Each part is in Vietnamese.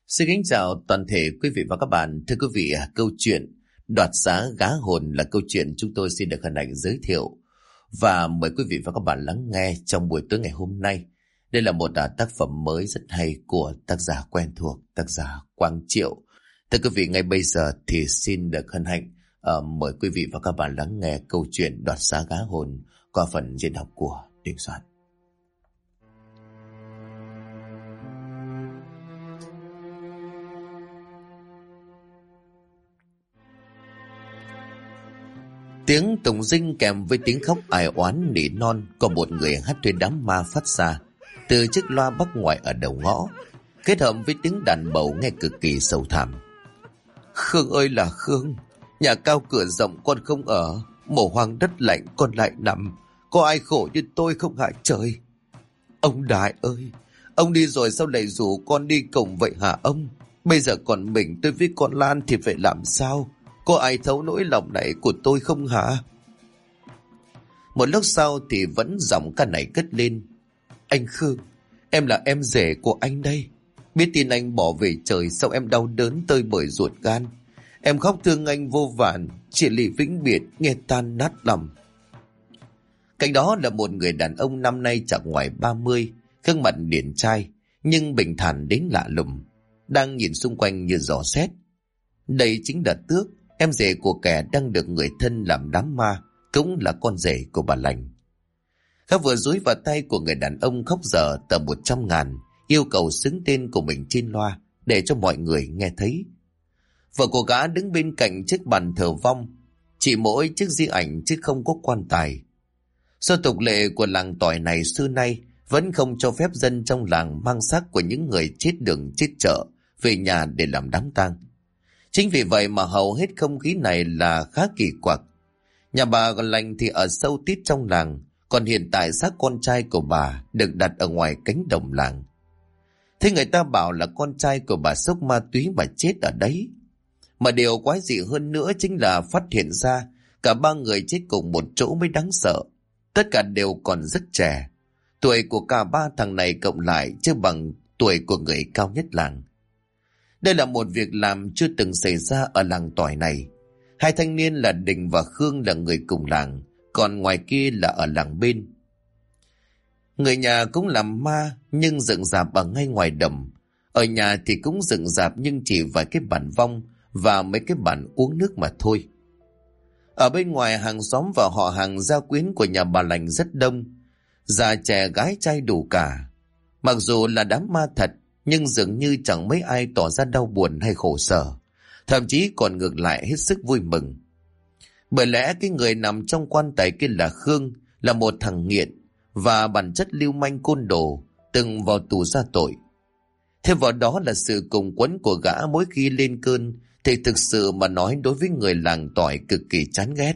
Xin kính chào toàn thể quý vị và các bạn. Thưa quý vị, câu chuyện Đoạt Xá Gá Hồn là câu chuyện chúng tôi xin được hân hạnh giới thiệu và mời quý vị và các bạn lắng nghe trong buổi tối ngày hôm nay. Đây là một tác phẩm mới rất hay của tác giả quen thuộc, tác giả Quang Triệu. Thưa quý vị, ngay bây giờ thì xin được hân hạnh mời quý vị và các bạn lắng nghe câu chuyện Đoạt Xá Gá Hồn qua phần diễn đọc của Đình Soạn. Tiếng tụng dinh kèm với tiếng khóc ai oán nỉ non của một người hát thuê đám ma phát ra từ chiếc loa bắc ngoại ở đầu ngõ, kết hợp với tiếng đàn bầu nghe cực kỳ sâu thẳm. Khương ơi là Khương, nhà cao cửa rộng con không ở, mồ hoang đất lạnh con lại nằm, có ai khổ như tôi không hại trời. Ông Đại ơi, ông đi rồi sao lại rủ con đi cùng vậy hả ông? Bây giờ còn mình tôi với con Lan thì phải làm sao? Có ai thấu nỗi lòng này của tôi không hả? Một lúc sau thì vẫn giọng ca này cất lên. Anh Khương, em là em rể của anh đây. Biết tin anh bỏ về trời, sao em đau đớn tơi bời ruột gan. Em khóc thương anh vô vàn, chia ly vĩnh biệt nghe tan nát lòng. Cạnh đó là một người đàn ông năm nay chẳng ngoài 30, gương mặt điển trai nhưng bình thản đến lạ lùng, đang nhìn xung quanh như dò xét. Đây chính là Tước, em rể của kẻ đang được người thân làm đám ma, cũng là con rể của bà Lành. Gã vừa dúi vào tay của người đàn ông khóc dở tờ 100.000, yêu cầu xứng tên của mình trên loa để cho mọi người nghe thấy. Vợ của gã đứng bên cạnh chiếc bàn thờ vong, chỉ mỗi chiếc di ảnh chứ không có quan tài. Do tục lệ của làng tỏi này xưa nay vẫn không cho phép dân trong làng mang xác của những người chết đường chết chợ về nhà để làm đám tang. Chính vì vậy mà hầu hết không khí này là khá kỳ quặc. Nhà bà Lành thì ở sâu tít trong làng, còn hiện tại xác con trai của bà được đặt ở ngoài cánh đồng làng. Thế người ta bảo là con trai của bà xốc ma túy mà chết ở đấy. Mà điều quái dị hơn nữa chính là phát hiện ra cả ba người chết cùng một chỗ mới đáng sợ. Tất cả đều còn rất trẻ. Tuổi của cả ba thằng này cộng lại chưa bằng tuổi của người cao nhất làng. Đây là một việc làm chưa từng xảy ra ở làng tỏi này. Hai thanh niên là Đình và Khương là người cùng làng, còn ngoài kia là ở làng bên. Người nhà cũng làm ma nhưng dựng rạp ở ngay ngoài đầm. Ở nhà thì cũng dựng rạp nhưng chỉ vài cái bàn vong và mấy cái bàn uống nước mà thôi. Ở bên ngoài hàng xóm và họ hàng gia quyến của nhà bà Lành rất đông, già trẻ gái trai đủ cả. Mặc dù là đám ma thật, nhưng dường như chẳng mấy ai tỏ ra đau buồn hay khổ sở, thậm chí còn ngược lại hết sức vui mừng. Bởi lẽ cái người nằm trong quan tài kia là Khương, là một thằng nghiện và bản chất lưu manh côn đồ, từng vào tù ra tội. Thêm vào đó là sự cùng quẫn của gã mỗi khi lên cơn thì thực sự mà nói đối với người làng tỏi cực kỳ chán ghét.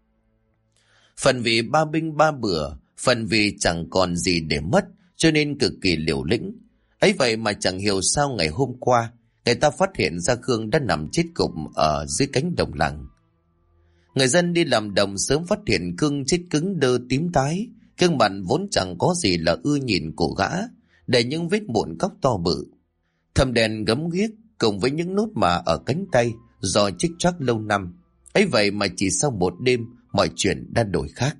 Phần vì ba binh ba bừa, phần vì chẳng còn gì để mất cho nên cực kỳ liều lĩnh. Ấy vậy mà chẳng hiểu sao ngày hôm qua người ta phát hiện ra Khương đã nằm chết gục ở dưới cánh đồng làng. Người dân đi làm đồng sớm phát hiện Khương chết cứng đơ tím tái, gương mặt vốn chẳng có gì là ưa nhìn của gã, để những vết mụn cóc to bự, thâm đen gấm ghiếc cùng với những nốt mà ở cánh tay do chích choác lâu năm. Ấy vậy mà chỉ sau một đêm mọi chuyện đã đổi khác.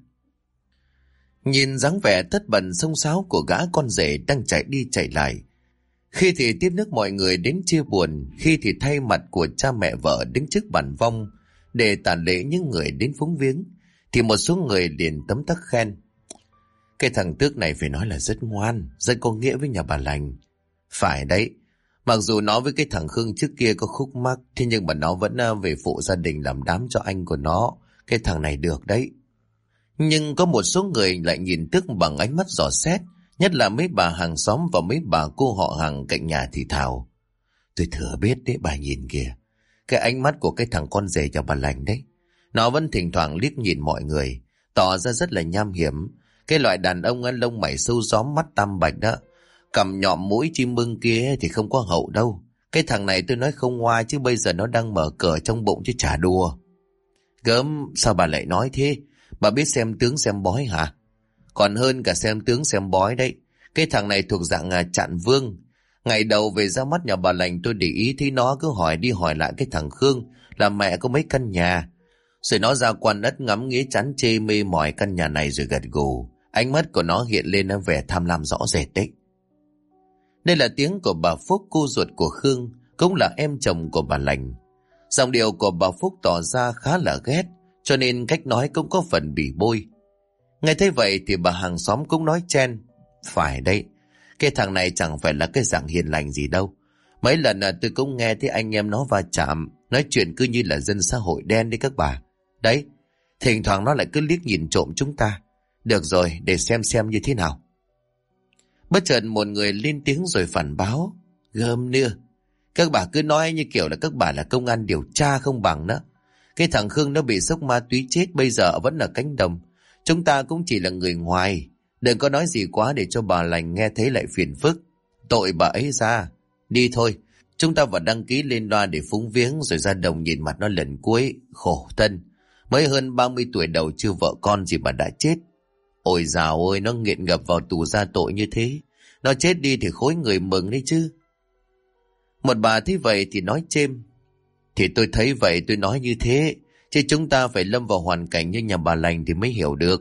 Nhìn dáng vẻ thất bần xông xáo của gã con rể đang chạy đi chạy lại, khi thì tiếp nước mọi người đến chia buồn, khi thì thay mặt của cha mẹ vợ đứng trước bàn vong để tàn lễ những người đến phúng viếng, thì một số người liền tấm tắc khen. Cái thằng Tước này phải nói là rất ngoan, rất có nghĩa với nhà bà Lành. Phải đấy, mặc dù nó với cái thằng Khương trước kia có khúc mắc, thế nhưng mà nó vẫn về phụ gia đình làm đám cho anh của nó. Cái thằng này được đấy. Nhưng có một số người lại nhìn Tước bằng ánh mắt dò xét, nhất là mấy bà hàng xóm và mấy bà cô họ hàng cạnh nhà thì thào. Tôi thừa biết đấy, bà nhìn kìa, cái ánh mắt của cái thằng con rể nhà bà Lành đấy. Nó vẫn thỉnh thoảng liếc nhìn mọi người, tỏ ra rất là nham hiểm. Cái loại đàn ông lông mày sâu gióm mắt tam bạch đó, cầm nhọm mũi chim mưng kia thì không có hậu đâu. Cái thằng này tôi nói không ngoa chứ bây giờ nó đang mở cờ trong bụng chứ chả đùa. Gớm, sao bà lại nói thế? Bà biết xem tướng xem bói hả? Còn hơn cả xem tướng xem bói đấy. Cái thằng này thuộc dạng Trạng Vương. Ngày đầu về ra mắt nhà bà lành tôi để ý thấy nó cứ hỏi đi hỏi lại cái thằng Khương là mẹ có mấy căn nhà. Rồi nó ra quan ất ngắm nghía chán chê mê mỏi căn nhà này rồi gật gù. Ánh mắt của nó hiện lên vẻ tham lam rõ rệt đấy. Đây là tiếng của bà Phúc, cô ruột của Khương, cũng là em chồng của bà lành. Giọng điệu của bà Phúc tỏ ra khá là ghét, cho nên cách nói cũng có phần bỉ bôi. Nghe thấy vậy thì bà hàng xóm cũng nói chen. Phải đấy, cái thằng này chẳng phải là cái dạng hiền lành gì đâu. Mấy lần tôi cũng nghe thấy anh em nó va chạm, nói chuyện cứ như là dân xã hội đen đấy các bà. Đấy, thỉnh thoảng nó lại cứ liếc nhìn trộm chúng ta. Được rồi, để xem như thế nào. Bất chợt một người lên tiếng rồi phản báo. Gớm nưa, các bà cứ nói như kiểu là các bà là công an điều tra không bằng đó. Cái thằng Khương nó bị sốc ma túy chết, bây giờ vẫn ở cánh đồng. Chúng ta cũng chỉ là người ngoài. Đừng có nói gì quá để cho bà lành nghe thấy lại phiền phức. Tội bà ấy ra. Đi thôi, chúng ta vào đăng ký lên loa để phúng viếng rồi ra đồng nhìn mặt nó lần cuối. Khổ thân, mới hơn 30 tuổi đầu chưa vợ con gì mà đã chết. Ôi dào ơi, nó nghiện ngập vào tù ra tội như thế. Nó chết đi thì khối người mừng đấy chứ. Một bà thấy vậy thì nói chêm. Thì tôi thấy vậy tôi nói như thế. Chứ chúng ta phải lâm vào hoàn cảnh như nhà bà lành thì mới hiểu được.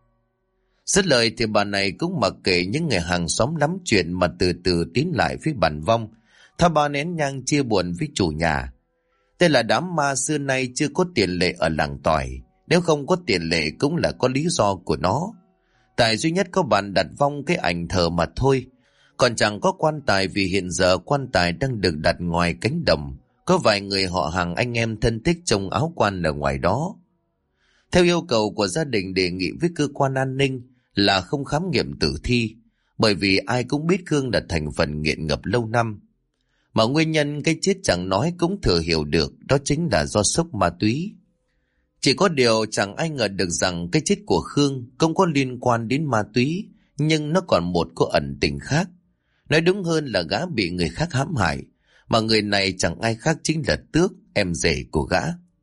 Dứt lời thì bà này cũng mặc kệ những người hàng xóm lắm chuyện mà từ từ tiến lại phía bàn vong, thắp 3 nén nhang chia buồn với chủ nhà. Đây là đám ma xưa nay chưa có tiền lệ ở làng Tỏi. Nếu không có tiền lệ cũng là có lý do của nó. Tại duy nhất có bàn đặt vong cái ảnh thờ mà thôi. Còn chẳng có quan tài vì hiện giờ quan tài đang được đặt ngoài cánh đồng. Có vài người họ hàng anh em thân thích trông áo quan ở ngoài đó. Theo yêu cầu của gia đình đề nghị với cơ quan an ninh là không khám nghiệm tử thi. Bởi vì ai cũng biết Khương là thành phần nghiện ngập lâu năm. Mà nguyên nhân cái chết chẳng nói cũng thừa hiểu được, đó chính là do sốc ma túy. Chỉ có điều chẳng ai ngờ được rằng cái chết của Khương không có liên quan đến ma túy, nhưng nó còn một có ẩn tình khác. Nói đúng hơn là gã bị người khác hãm hại, mà người này chẳng ai khác chính là Tước, em rể của gã.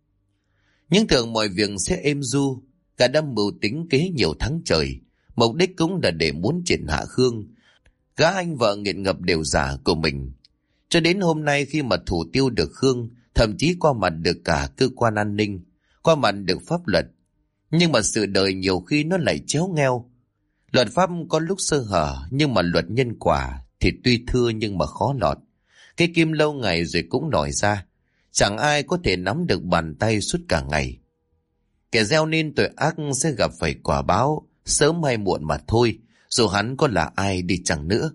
Nhưng tưởng mọi việc sẽ êm du, gã đã mưu tính kế nhiều tháng trời, mục đích cũng là để muốn triệt hạ Khương, gã anh vợ nghiện ngập đều giả của mình. Cho đến hôm nay khi mà thủ tiêu được Khương, thậm chí qua mặt được cả cơ quan an ninh, qua mặt được pháp luật. Nhưng mà sự đời nhiều khi nó lại chéo ngheo. Luật pháp có lúc sơ hở, nhưng mà luật nhân quả thì tuy thưa nhưng mà khó lọt. Cái kim lâu ngày rồi cũng nổi ra. Chẳng ai có thể nắm được bàn tay suốt cả ngày. Kẻ gieo nên tội ác sẽ gặp phải quả báo, sớm hay muộn mà thôi, dù hắn có là ai đi chăng nữa.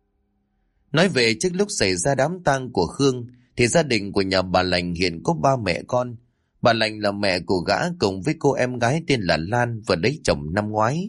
Nói về trước lúc xảy ra đám tang của Khương, thì gia đình của nhà bà lành hiện có 3 mẹ con. Bà lành là mẹ của gã cùng với cô em gái tên là Lan vừa lấy chồng năm ngoái.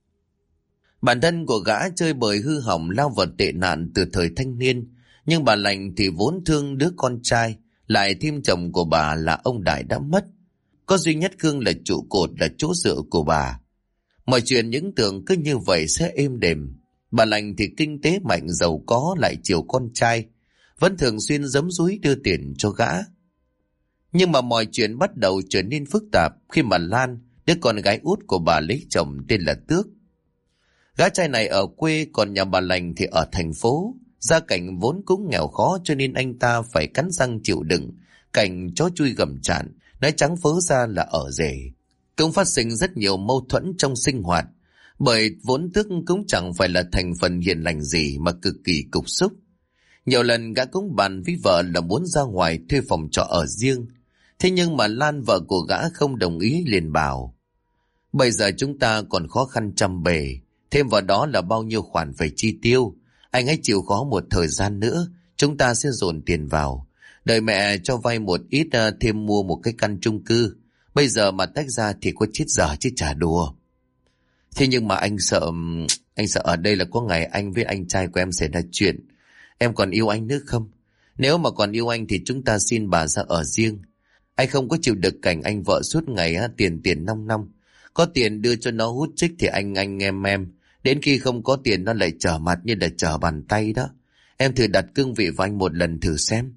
Bản thân của gã chơi bời hư hỏng lao vào tệ nạn từ thời thanh niên, nhưng bà lành thì vốn thương đứa con trai, lại thêm chồng của bà là ông Đại đã mất. Có duy nhất Khương là trụ cột, là chỗ dựa của bà. Mọi chuyện những tưởng cứ như vậy sẽ êm đềm. Bà lành thì kinh tế mạnh giàu có lại chiều con trai, vẫn thường xuyên giấm dúi đưa tiền cho gã. Nhưng mà mọi chuyện bắt đầu trở nên phức tạp khi mà Lan, đứa con gái út của bà lấy chồng tên là Tước. Gã trai này ở quê, còn nhà bà lành thì ở thành phố. Gia cảnh vốn cũng nghèo khó cho nên anh ta phải cắn răng chịu đựng cảnh chó chui gầm chạn, nói trắng phớ ra là ở rể. Cũng phát sinh rất nhiều mâu thuẫn trong sinh hoạt, bởi vốn Tước cũng chẳng phải là thành phần hiền lành gì mà cực kỳ cục xúc. Nhiều lần gã cũng bàn với vợ là muốn ra ngoài thuê phòng trọ ở riêng. Thế nhưng mà Lan, vợ của gã, không đồng ý, liền bảo: bây giờ chúng ta còn khó khăn trăm bề, thêm vào đó là bao nhiêu khoản phải chi tiêu. Anh hãy chịu khó một thời gian nữa, chúng ta sẽ dồn tiền vào. Đợi mẹ cho vay một ít thêm mua một cái căn chung cư. Bây giờ mà tách ra thì có chết dở chứ chả đùa. Thế nhưng mà anh sợ ở đây là có ngày anh với anh trai của em xảy ra chuyện. Em còn yêu anh nữa không? Nếu mà còn yêu anh thì chúng ta xin bà ra ở riêng. Anh không có chịu được cảnh anh vợ suốt ngày tiền nong nong. Có tiền đưa cho nó hút chích thì anh em. Đến khi không có tiền nó lại trở mặt như là trở bàn tay đó. Em thử đặt cương vị vào anh một lần thử xem.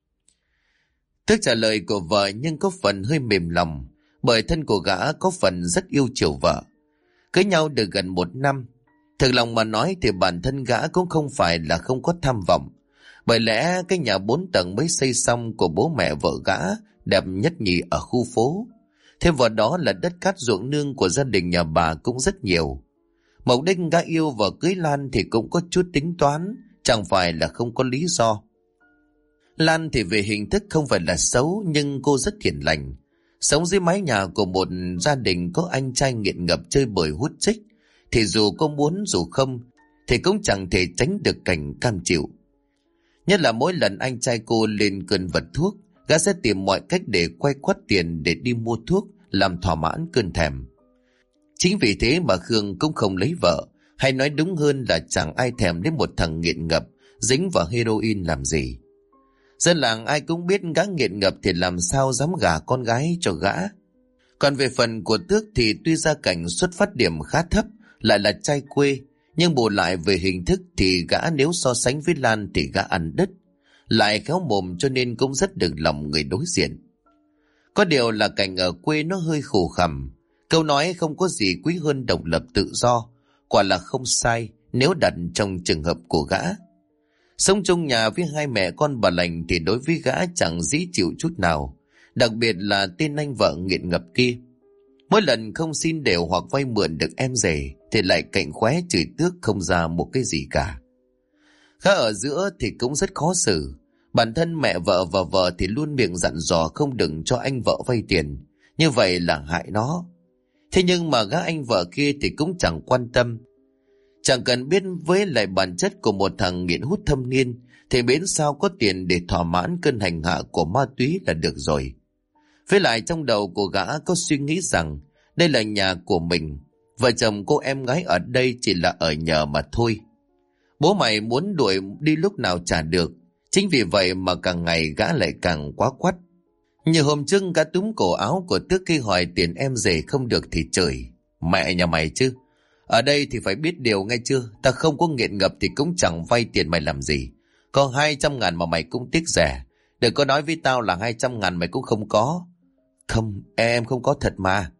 Tước trả lời của vợ nhưng có phần hơi mềm lòng, bởi thân của gã có phần rất yêu chiều vợ. Cưới nhau được gần 1 năm. Thực lòng mà nói thì bản thân gã cũng không phải là không có tham vọng, Bởi lẽ cái nhà 4 tầng mới xây xong của bố mẹ vợ gã đẹp nhất nhì ở khu phố. Thêm vào đó là đất cát ruộng nương của gia đình nhà bà cũng rất nhiều. Mục đích gã yêu và cưới Lan thì cũng có chút tính toán, chẳng phải là không có lý do. Lan thì về hình thức không phải là xấu, nhưng cô rất hiền lành. Sống dưới mái nhà của một gia đình có anh trai nghiện ngập chơi bời hút chích, thì dù có muốn dù không thì cũng chẳng thể tránh được cảnh cam chịu. Nhất là mỗi lần anh trai cô lên cơn vật thuốc, gã sẽ tìm mọi cách để quay quắt tiền để đi mua thuốc, làm thỏa mãn cơn thèm. Chính vì thế mà Khương cũng không lấy vợ, hay nói đúng hơn là chẳng ai thèm đến một thằng nghiện ngập dính vào heroin làm gì. Dân làng ai cũng biết gã nghiện ngập thì làm sao dám gả con gái cho gã. Còn về phần của Tước thì tuy gia cảnh xuất phát điểm khá thấp, lại là trai quê, nhưng bù lại về hình thức thì gã nếu so sánh với Lan thì gã ăn đứt, lại khéo mồm cho nên cũng rất được lòng người đối diện. Có điều là cảnh ở quê nó hơi khổ khẩm, câu nói không có gì quý hơn độc lập tự do, quả là không sai nếu đặt trong trường hợp của gã. Sống chung nhà với hai mẹ con bà lành thì đối với gã chẳng dễ chịu chút nào, đặc biệt là tên anh vợ nghiện ngập kia. Mỗi lần không xin đều hoặc vay mượn được em rể thì lại cạnh khóe chửi Tước không ra một cái gì cả. Gã ở giữa thì cũng rất khó xử. Bản thân mẹ vợ và vợ thì luôn miệng dặn dò không đừng cho anh vợ vay tiền, như vậy là hại nó. Thế nhưng mà gã anh vợ kia thì cũng chẳng quan tâm. Chẳng cần biết với lại bản chất của một thằng nghiện hút thâm niên thì miễn sao có tiền để thỏa mãn cơn hành hạ của ma túy là được rồi. Với lại trong đầu của gã có suy nghĩ rằng đây là nhà của mình, vợ chồng cô em gái ở đây chỉ là ở nhờ mà thôi. Bố mày muốn đuổi đi lúc nào chả được, chính vì vậy mà càng ngày gã lại càng quá quắt. Như hôm trước gã túm cổ áo của Tước khi hỏi tiền em rể không được thì chửi: mẹ nhà mày chứ, ở đây thì phải biết điều nghe chưa, ta không có nghiện ngập thì cũng chẳng vay tiền mày làm gì. Có 200.000 mà mày cũng tiếc rẻ, đừng có nói với tao là 200.000 mày cũng không có. Không, em không có thật mà.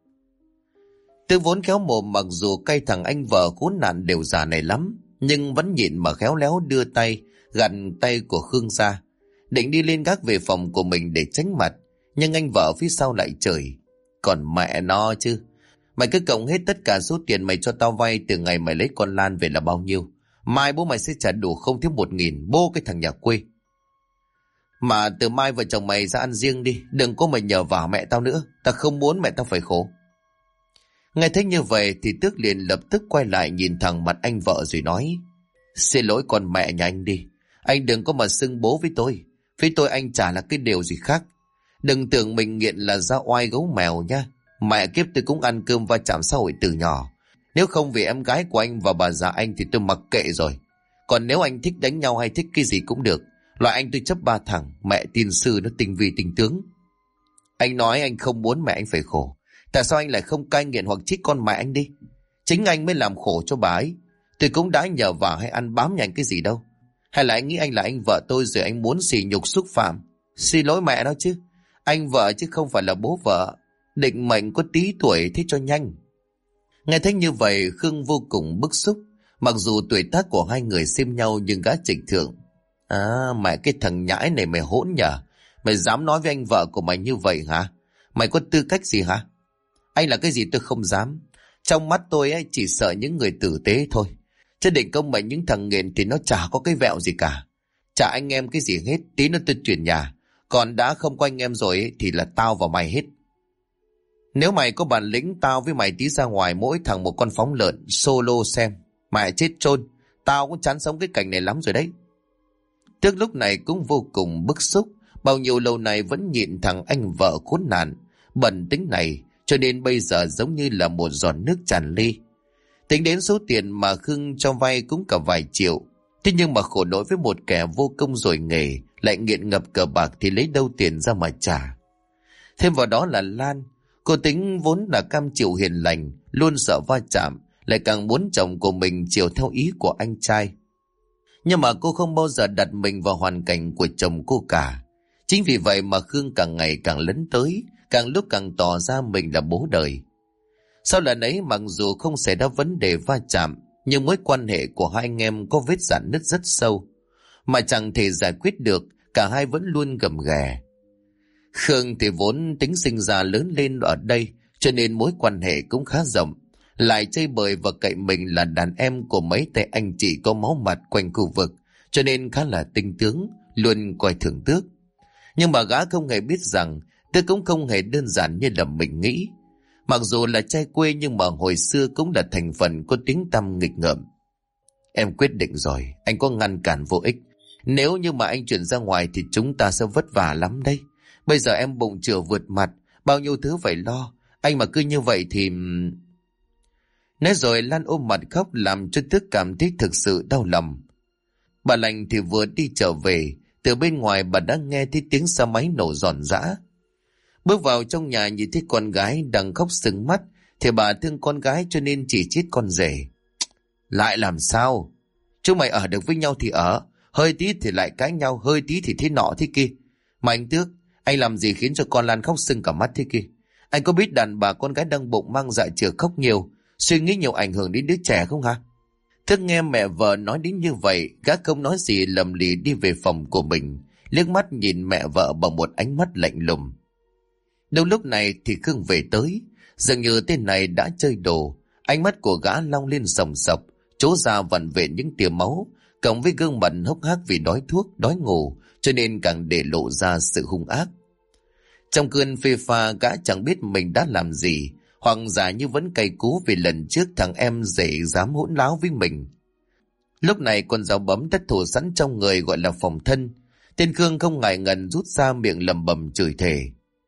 Tước vốn khéo mồm, mặc dù cay thằng anh vợ khốn nạn đều già này lắm, nhưng vẫn nhịn mà khéo léo đưa tay gạt tay của Khương ra, định đi lên gác về phòng của mình để tránh mặt. Nhưng anh vợ phía sau lại chửi: còn mẹ nó chứ, mày cứ cộng hết tất cả số tiền mày cho tao vay từ ngày mày lấy con Lan về là bao nhiêu, mai bố mày sẽ trả đủ không thiếu 1.000, bố cái thằng nhà quê. Mà từ mai vợ chồng mày ra ăn riêng đi, đừng có mày nhờ vả mẹ tao nữa, tao không muốn mẹ tao phải khổ. Nghe thấy như vậy thì Tước liền lập tức quay lại nhìn thẳng mặt anh vợ rồi nói: xin lỗi con mẹ nhà anh đi, anh đừng có mà xưng bố với tôi. Với tôi anh chả là cái điều gì khác. Đừng tưởng mình nghiện là ra oai gấu mèo nha. Mẹ kiếp tôi cũng ăn cơm va chạm xã hội từ nhỏ. Nếu không vì em gái của anh và bà già anh thì tôi mặc kệ rồi. Còn nếu anh thích đánh nhau hay thích cái gì cũng được, loại anh tôi chấp 3 thằng. Mẹ tiên sư nó tinh vi tinh tướng. Anh nói anh không muốn mẹ anh phải khổ, tại sao anh lại không cai nghiện hoặc trích con mẹ anh đi? Chính anh mới làm khổ cho bà ấy. Tôi cũng đã nhờ vả hay ăn bám nhà anh cái gì đâu. Hay là anh nghĩ anh là anh vợ tôi rồi anh muốn sỉ nhục xúc phạm? Xin lỗi mẹ đó chứ, anh vợ chứ không phải là bố vợ. Định mệnh có tí tuổi thế cho nhanh. Nghe thấy như vậy Khương vô cùng bức xúc. Mặc dù tuổi tác của hai người xem nhau nhưng gã trịch thượng: mẹ cái thằng nhãi này mày hỗn nhờ. Mày dám nói với anh vợ của mày như vậy hả? Mày có tư cách gì hả? Anh là cái gì tôi không dám. Trong mắt tôi ấy chỉ sợ những người tử tế thôi, chứ định công mệnh những thằng nghiện thì nó chả có cái vẹo gì cả. Chả anh em cái gì hết. Tí nữa tôi chuyển nhà, còn đã không có anh em rồi ấy, thì là tao và mày hết. Nếu mày có bản lĩnh, tao với mày tí ra ngoài mỗi thằng một con phóng lợn solo xem. Mày chết chôn. Tao cũng chán sống cái cảnh này lắm rồi đấy. Tước lúc này cũng vô cùng bức xúc. Bao nhiêu lâu nay vẫn nhịn thằng anh vợ khốn nạn bẩn tính này, cho nên bây giờ giống như là một giọt nước tràn ly. Tính đến số tiền mà Khương cho vay cũng cả vài triệu. Thế nhưng mà khổ nỗi với một kẻ vô công rồi nghề, lại nghiện ngập cờ bạc thì lấy đâu tiền ra mà trả. Thêm vào đó là Lan. Cô tính vốn là cam chịu hiền lành, luôn sợ va chạm, lại càng muốn chồng của mình chiều theo ý của anh trai. Nhưng mà cô không bao giờ đặt mình vào hoàn cảnh của chồng cô cả. Chính vì vậy mà Khương càng ngày càng lấn tới, càng lúc càng tỏ ra mình là bố đời. Sau lần ấy mặc dù không xảy ra vấn đề va chạm, nhưng mối quan hệ của hai anh em có vết rạn nứt rất sâu. mà chẳng thể giải quyết được, cả hai vẫn luôn gầm ghè. Khương thì vốn tính sinh ra lớn lên ở đây, cho nên mối quan hệ cũng khá rộng, lại chơi bời và cậy mình là đàn em của mấy tay anh chị có máu mặt quanh khu vực, cho nên khá là tinh tướng, luôn coi thường Tước. Nhưng mà gã không hề biết rằng Tước cũng không hề đơn giản như là mình nghĩ. Mặc dù là trai quê nhưng mà hồi xưa cũng là thành phần có tiếng tăm nghịch ngợm. Em quyết định rồi, anh có ngăn cản vô ích. Nếu như mà anh chuyển ra ngoài thì chúng ta sẽ vất vả lắm đây. Bây giờ em bụng chửa vượt mặt, bao nhiêu thứ phải lo. Anh mà cứ như vậy thì... Nói rồi Lan ôm mặt khóc, làm cho Tước cảm thấy thực sự đau lòng. Bà Lành thì vừa đi trở về, từ bên ngoài bà đã nghe thấy tiếng xe máy nổ ròn rã. Bước vào trong nhà nhìn thấy con gái đang khóc sưng mắt, thì bà thương con gái cho nên chỉ trích con rể. Lại làm sao? Chúng mày ở được với nhau thì ở, hơi tí thì lại cãi nhau, hơi tí thì thế nọ thế kia. Mà anh Tước, anh làm gì khiến cho con Lan khóc sưng cả mắt thế kia? Anh có biết đàn bà con gái đang bụng mang dạ chửa khóc nhiều, suy nghĩ nhiều ảnh hưởng đến đứa trẻ không hả? Thức nghe mẹ vợ nói đến như vậy, gã không nói gì lầm lì đi về phòng của mình, liếc mắt nhìn mẹ vợ bằng một ánh mắt lạnh lùng. Đâu lúc này thì Khương về tới, dường như tên này đã chơi đồ, ánh mắt của gã long lên sòng sọc, trố ra vằn vện những tia máu, cộng với gương mặt hốc hác vì đói thuốc, đói ngủ, cho nên càng để lộ ra sự hung ác. Trong cơn phê pha, gã chẳng biết mình đã làm gì, hoặc giả như vẫn cay cú vì lần trước thằng em rể dám hỗn láo với mình. Lúc này con dao bấm đã thủ sẵn trong người gọi là phòng thân. Tên Khương không ngại ngần rút ra miệng lầm bầm chửi thề.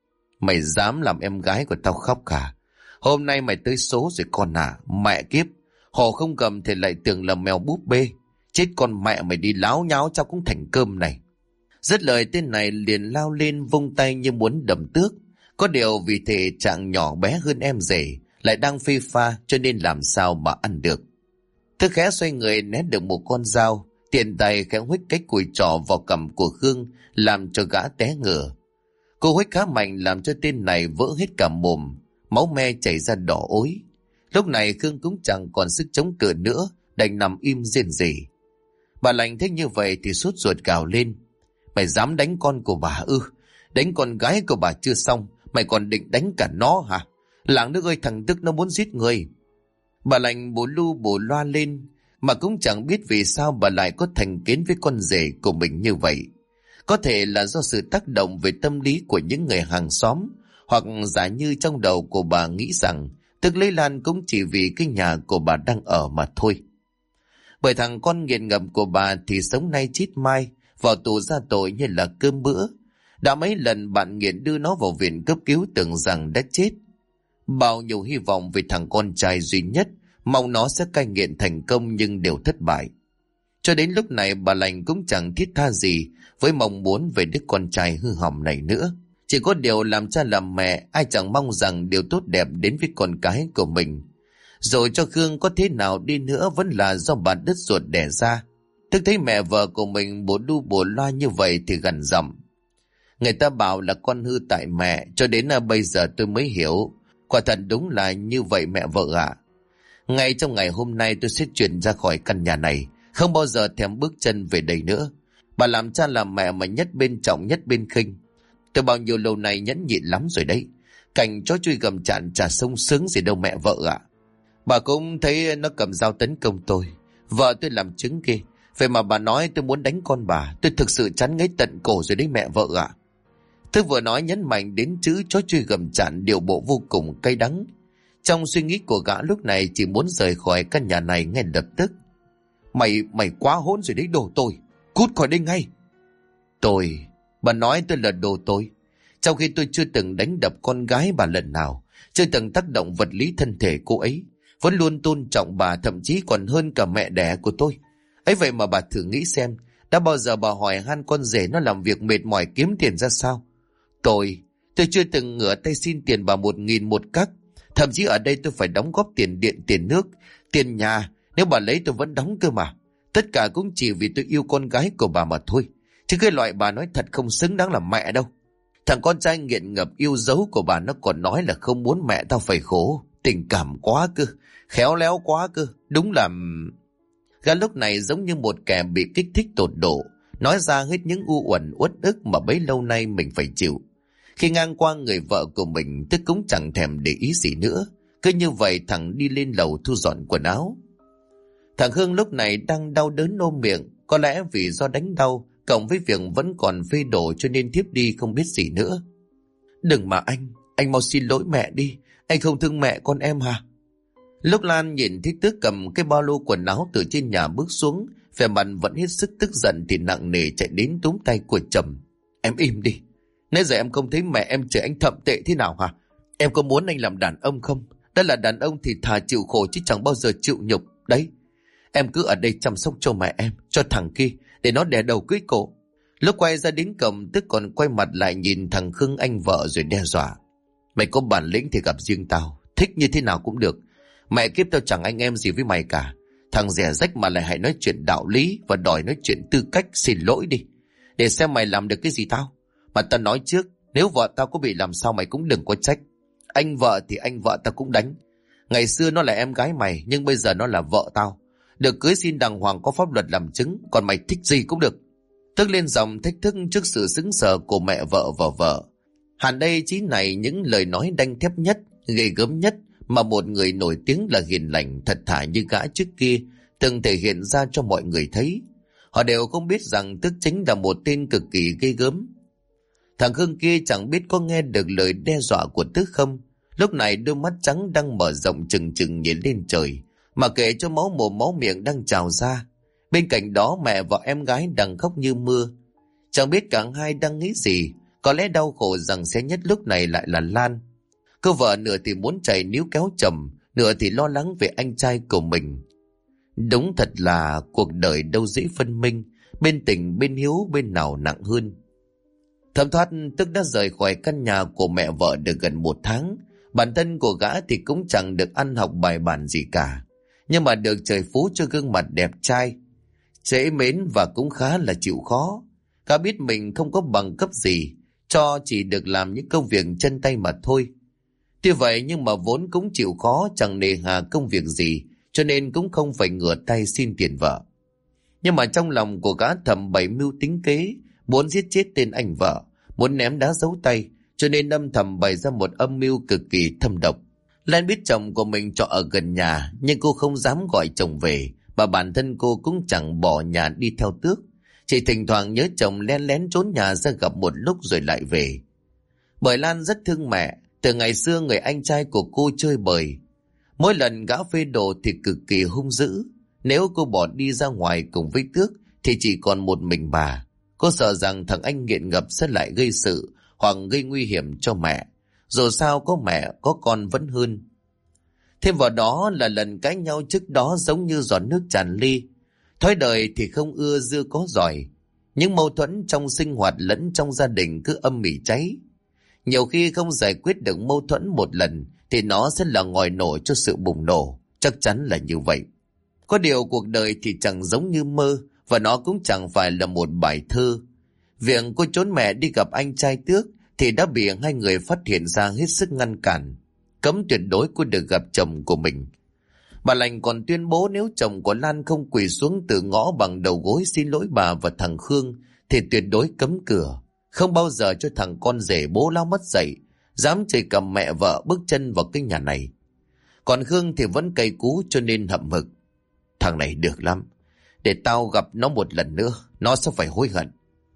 Mày dám làm em gái của tao khóc hả? Hôm nay mày tới số rồi con à, mẹ kiếp. Hồ không cầm thì lại tưởng là mèo búp bê. Chết con mẹ mày đi láo nháo cháu cũng thành cơm này. Dứt lời tên này liền lao lên vung tay như muốn đầm Tước. Có điều vì thể trạng nhỏ bé hơn em rể, lại đang phê pha cho nên làm sao mà ăn được. Tước khẽ xoay người né được một con dao, tiện tay khẽ huých cái cùi trỏ vào cằm của Khương, làm cho gã té ngửa. Cô huých khá mạnh làm cho tên này vỡ hết cả mồm, máu me chảy ra đỏ ối. Lúc này Khương cũng chẳng còn sức chống cự nữa, đành nằm im rên rỉ. Bà Lành thấy như vậy thì sốt ruột gào lên. Mày dám đánh con của bà ư? Đánh con gái của bà chưa xong, mày còn định đánh cả nó hả? Làng nước ơi, thằng Tức nó muốn giết người. Bà Lành bổ lu bổ loa lên, mà cũng chẳng biết vì sao bà lại có thành kiến với con rể của mình như vậy. Có thể là do sự tác động về tâm lý của những người hàng xóm, hoặc giả như trong đầu của bà nghĩ rằng Tức lấy Lan cũng chỉ vì cái nhà của bà đang ở mà thôi. Bởi thằng con nghiện ngập của bà thì sống nay chít mai, vào tù ra tội như là cơm bữa. Đã mấy lần bạn nghiện đưa nó vào viện cấp cứu tưởng rằng đã chết. Bao nhiêu hy vọng về thằng con trai duy nhất, mong nó sẽ cai nghiện thành công nhưng đều thất bại. Cho đến lúc này bà Lành cũng chẳng thiết tha gì với mong muốn về đứa con trai hư hỏng này nữa. Chỉ có điều làm cha làm mẹ, ai chẳng mong rằng điều tốt đẹp đến với con cái của mình. Rồi cho Khương có thế nào đi nữa vẫn là do bà đứt ruột đẻ ra. Thức thấy mẹ vợ của mình bố đu bố loa như vậy thì gằn giọng. Người ta bảo là con hư tại mẹ, cho đến bây giờ tôi mới hiểu. Quả thật đúng là như vậy mẹ vợ ạ. Ngay trong ngày hôm nay tôi sẽ chuyển ra khỏi căn nhà này, không bao giờ thèm bước chân về đây nữa. Bà làm cha làm mẹ mà nhất bên trọng nhất bên khinh. Tôi bao nhiêu lâu nay nhẫn nhịn lắm rồi đấy. Cảnh chó chui gầm chạn chả sung sướng gì đâu mẹ vợ ạ. Bà cũng thấy nó cầm dao tấn công tôi. Vợ tôi làm chứng kia. Vậy mà bà nói tôi muốn đánh con bà. Tôi thực sự chán ngấy tận cổ rồi đấy mẹ vợ ạ. Tôi vừa nói nhấn mạnh đến chữ chó chui gầm chạn, điều bộ vô cùng cay đắng. Trong suy nghĩ của gã lúc này chỉ muốn rời khỏi căn nhà này ngay lập tức. Mày quá hỗn rồi đấy đồ tôi. Cút khỏi đây ngay. Bà nói tôi là đồ tôi. Trong khi tôi chưa từng đánh đập con gái bà lần nào, chưa từng tác động vật lý thân thể cô ấy, vẫn luôn tôn trọng bà, thậm chí còn hơn cả mẹ đẻ của tôi. Ấy vậy mà bà thử nghĩ xem, đã bao giờ bà hỏi han con rể nó làm việc mệt mỏi kiếm tiền ra sao? Tôi chưa từng ngửa tay xin tiền bà 1.000 một cắc. Thậm chí ở đây tôi phải đóng góp tiền điện, tiền nước, tiền nhà. Nếu bà lấy tôi vẫn đóng cơ mà. Tất cả cũng chỉ vì tôi yêu con gái của bà mà thôi. Chứ cái loại bà nói thật không xứng đáng là mẹ đâu. Thằng con trai nghiện ngập yêu dấu của bà nó còn nói là không muốn mẹ tao phải khổ. Tình cảm quá cơ, khéo léo quá cơ. Đúng là... Gã lúc này giống như một kẻ bị kích thích tột độ. nói ra hết những u uẩn uất ức mà bấy lâu nay mình phải chịu. Khi ngang qua người vợ của mình, Tức cũng chẳng thèm để ý gì nữa. Cứ như vậy thằng đi lên lầu thu dọn quần áo. Thằng Hương lúc này đang đau đớn ôm miệng, có lẽ vì do đánh đau cộng với việc vẫn còn phê đổ cho nên thiếp đi không biết gì nữa. Đừng mà anh mau xin lỗi mẹ đi, anh không thương mẹ con em hả? Lúc Lan nhìn thấy Tước cầm cái ba lô quần áo từ trên nhà bước xuống, vẻ mặt vẫn hết sức tức giận thì nặng nề chạy đến túm tay của chồng. Em im đi, nãy giờ em không thấy mẹ em chửi anh thậm tệ thế nào hả? Em có muốn anh làm đàn ông không? Đã là đàn ông thì thà chịu khổ chứ chẳng bao giờ chịu nhục. Đấy, em cứ ở đây chăm sóc cho mẹ em, cho thằng kia, để nó đè đầu cưới cổ. Lúc quay ra đến cổng, Tức còn quay mặt lại nhìn thằng Khương anh vợ rồi đe dọa. Mày có bản lĩnh thì gặp riêng tao, thích như thế nào cũng được. Mẹ kiếp tao chẳng anh em gì với mày cả. Thằng rẻ rách mà lại hay nói chuyện đạo lý và đòi nói chuyện tư cách, xin lỗi đi. Để xem mày làm được cái gì tao. Mà tao nói trước, nếu vợ tao có bị làm sao mày cũng đừng có trách. Anh vợ thì anh vợ tao cũng đánh. Ngày xưa nó là em gái mày, nhưng bây giờ nó là vợ tao. Được cưới xin đàng hoàng có pháp luật làm chứng, còn mày thích gì cũng được. Tức lên dòng thách thức trước sự sững sờ của mẹ vợ và vợ. Hẳn đây chí này những lời nói đanh thép nhất, ghê gớm nhất mà một người nổi tiếng là hiền lành thật thà như gã trước kia từng thể hiện ra cho mọi người thấy. Họ đều không biết rằng Tức chính là một tên cực kỳ ghê gớm. Thằng Hương kia chẳng biết có nghe được lời đe dọa của Tức không. Lúc này đôi mắt trắng đang mở rộng trừng trừng nhìn lên trời, mà kệ cho máu mồm máu miệng đang trào ra. Bên cạnh đó mẹ và em gái đang khóc như mưa. Chẳng biết cả hai đang nghĩ gì. Có lẽ đau khổ rằng sẽ nhất lúc này lại là Lan. Cô vợ nửa thì muốn chạy níu kéo chồng, nửa thì lo lắng về anh trai của mình. Đúng thật là cuộc đời đâu dễ phân minh, bên tình bên hiếu bên nào nặng hơn. Thấm thoát Tức đã rời khỏi căn nhà của mẹ vợ được gần 1 tháng. Bản thân của gã thì cũng chẳng được ăn học bài bản gì cả, nhưng mà được trời phú cho gương mặt đẹp trai, dễ mến và cũng khá là chịu khó. Gã biết mình không có bằng cấp gì, cho chỉ được làm những công việc chân tay mà thôi. Tuy vậy nhưng mà vốn cũng chịu khó, chẳng nề hà công việc gì, cho nên cũng không phải ngửa tay xin tiền vợ. Nhưng mà trong lòng của gã thầm bày mưu tính kế, muốn giết chết tên anh vợ, muốn ném đá giấu tay, cho nên âm thầm bày ra một âm mưu cực kỳ thâm độc. Lan biết chồng của mình trọ ở gần nhà, nhưng cô không dám gọi chồng về, và bản thân cô cũng chẳng bỏ nhà đi theo Tước. Chỉ thỉnh thoảng nhớ chồng lén lén trốn nhà ra gặp một lúc rồi lại về. Bởi Lan rất thương mẹ, từ ngày xưa người anh trai của cô chơi bời. Mỗi lần gã phê đồ thì cực kỳ hung dữ. Nếu cô bỏ đi ra ngoài cùng với Tước thì chỉ còn một mình bà. Cô sợ rằng thằng anh nghiện ngập sẽ lại gây sự hoặc gây nguy hiểm cho mẹ. Dù sao có mẹ có con vẫn hơn. Thêm vào đó là lần cãi nhau trước đó giống như giọt nước tràn ly. Thói đời thì không ưa dưa có giỏi. Những mâu thuẫn trong sinh hoạt lẫn trong gia đình cứ âm ỉ cháy. Nhiều khi không giải quyết được mâu thuẫn một lần thì nó sẽ là ngòi nổ cho sự bùng nổ. Chắc chắn là như vậy. Có điều cuộc đời thì chẳng giống như mơ, và nó cũng chẳng phải là một bài thơ. Việc cô trốn mẹ đi gặp anh trai Tước thì đã bị hai người phát hiện ra hết sức ngăn cản, cấm tuyệt đối cô được gặp chồng của mình. Bà lành còn tuyên bố nếu chồng của Lan không quỳ xuống từ ngõ bằng đầu gối xin lỗi bà và thằng Khương thì tuyệt đối cấm cửa, không bao giờ cho thằng con rể bố lao mất dậy, dám chửi cầm mẹ vợ bước chân vào cái nhà này. Còn Khương thì vẫn cay cú cho nên hậm hực. Thằng này được lắm, để tao gặp nó một lần nữa, nó sẽ phải hối hận.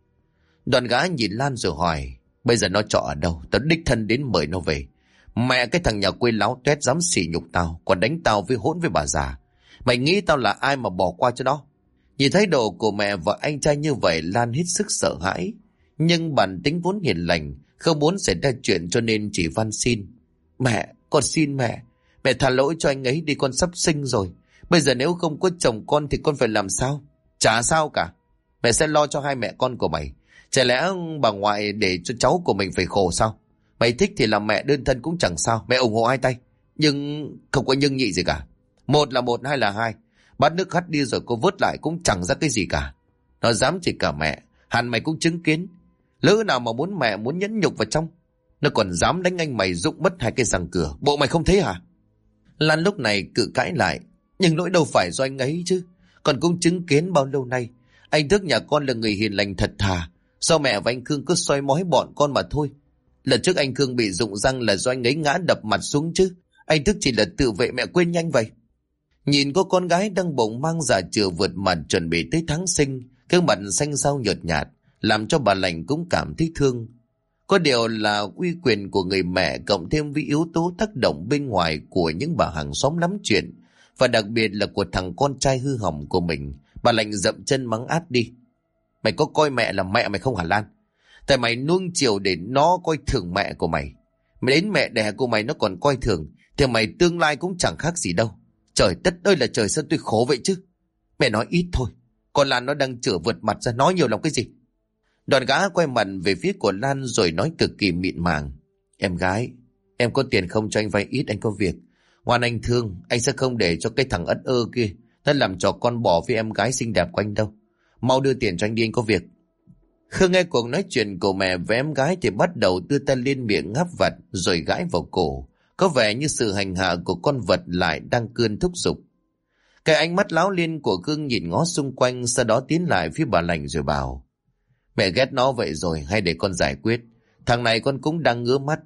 Đoàn gã nhìn Lan rồi hỏi, bây giờ nó trọ ở đâu? Tao đích thân đến mời nó về. Mẹ cái thằng nhà quê láo tuét dám sỉ nhục tao, còn đánh tao với hỗn với bà già. Mày nghĩ tao là ai mà bỏ qua cho nó? Nhìn thái độ của mẹ và anh trai như vậy, Lan hết sức sợ hãi. Nhưng bản tính vốn hiền lành, không muốn xảy ra chuyện cho nên chỉ van xin. Mẹ, con xin mẹ. Mẹ tha lỗi cho anh ấy đi, con sắp sinh rồi. Bây giờ nếu không có chồng con thì con phải làm sao? Chả sao cả. Mẹ sẽ lo cho hai mẹ con của mày. Chả lẽ bà ngoại để cho cháu của mình phải khổ sao? Mày thích thì làm mẹ đơn thân cũng chẳng sao. Mẹ ủng hộ hai tay. Nhưng không có nhưng nhị gì cả. Một là một, hai là hai. Bát nước hắt đi rồi cô vớt lại cũng chẳng ra cái gì cả. Nó dám chỉ cả mẹ. Hẳn mày cũng chứng kiến. Lỡ nào mà muốn mẹ muốn nhẫn nhục vào trong, nó còn dám đánh anh mày rụng mất hai cái răng cửa. Bộ mày không thấy hả? Lan lúc này cự cãi lại. Nhưng lỗi đâu phải do anh ấy chứ. Còn cũng chứng kiến bao lâu nay Anh Thức nhà con là người hiền lành thật thà. Do mẹ và anh Khương cứ soi mói bọn con mà thôi. Lần trước anh Khương bị rụng răng là do anh ấy ngã đập mặt xuống chứ. Anh Thức chỉ là tự vệ, mẹ quên nhanh vậy. Nhìn cô con gái đang bụng mang dạ chửa vượt mặt chuẩn bị tới tháng sinh, gương mặt xanh xao nhợt nhạt, làm cho bà Lành cũng cảm thấy thương. Có điều là uy quyền của người mẹ cộng thêm với yếu tố tác động bên ngoài của những bà hàng xóm lắm chuyện, và đặc biệt là của thằng con trai hư hỏng của mình, bà Lành dậm chân mắng át đi. Mày có coi mẹ là mẹ mày không hả Lan? Tại mày nuông chiều để nó coi thường mẹ của mày. Mày đến mẹ đẻ của mày nó còn coi thường, thì mày tương lai cũng chẳng khác gì đâu. Trời đất ơi là trời, sao tôi khổ vậy chứ. Mẹ nói ít thôi, còn Lan nó đang chửa vượt mặt ra, nói nhiều lòng cái gì. Đoàn gã quay mặt về phía của Lan rồi nói cực kỳ mịn màng. Em gái, em có tiền không cho anh vay ít, anh có việc. Ngoan anh thương, anh sẽ không để cho cái thằng ất ơ kia nó làm trò con bỏ với em gái xinh đẹp của anh đâu. Mau đưa tiền cho anh đi, anh có việc. Khương nghe cuộc nói chuyện của mẹ với em gái thì bắt đầu đưa tay lên miệng ngáp vặt rồi gãi vào cổ. Có vẻ như sự hành hạ của con vật lại đang cơn thúc giục. Cái ánh mắt láo liên của Khương nhìn ngó xung quanh, sau đó tiến lại phía bà Lành rồi bảo. Mẹ ghét nó vậy rồi, hay để con giải quyết. Thằng này con cũng đang ngứa mắt.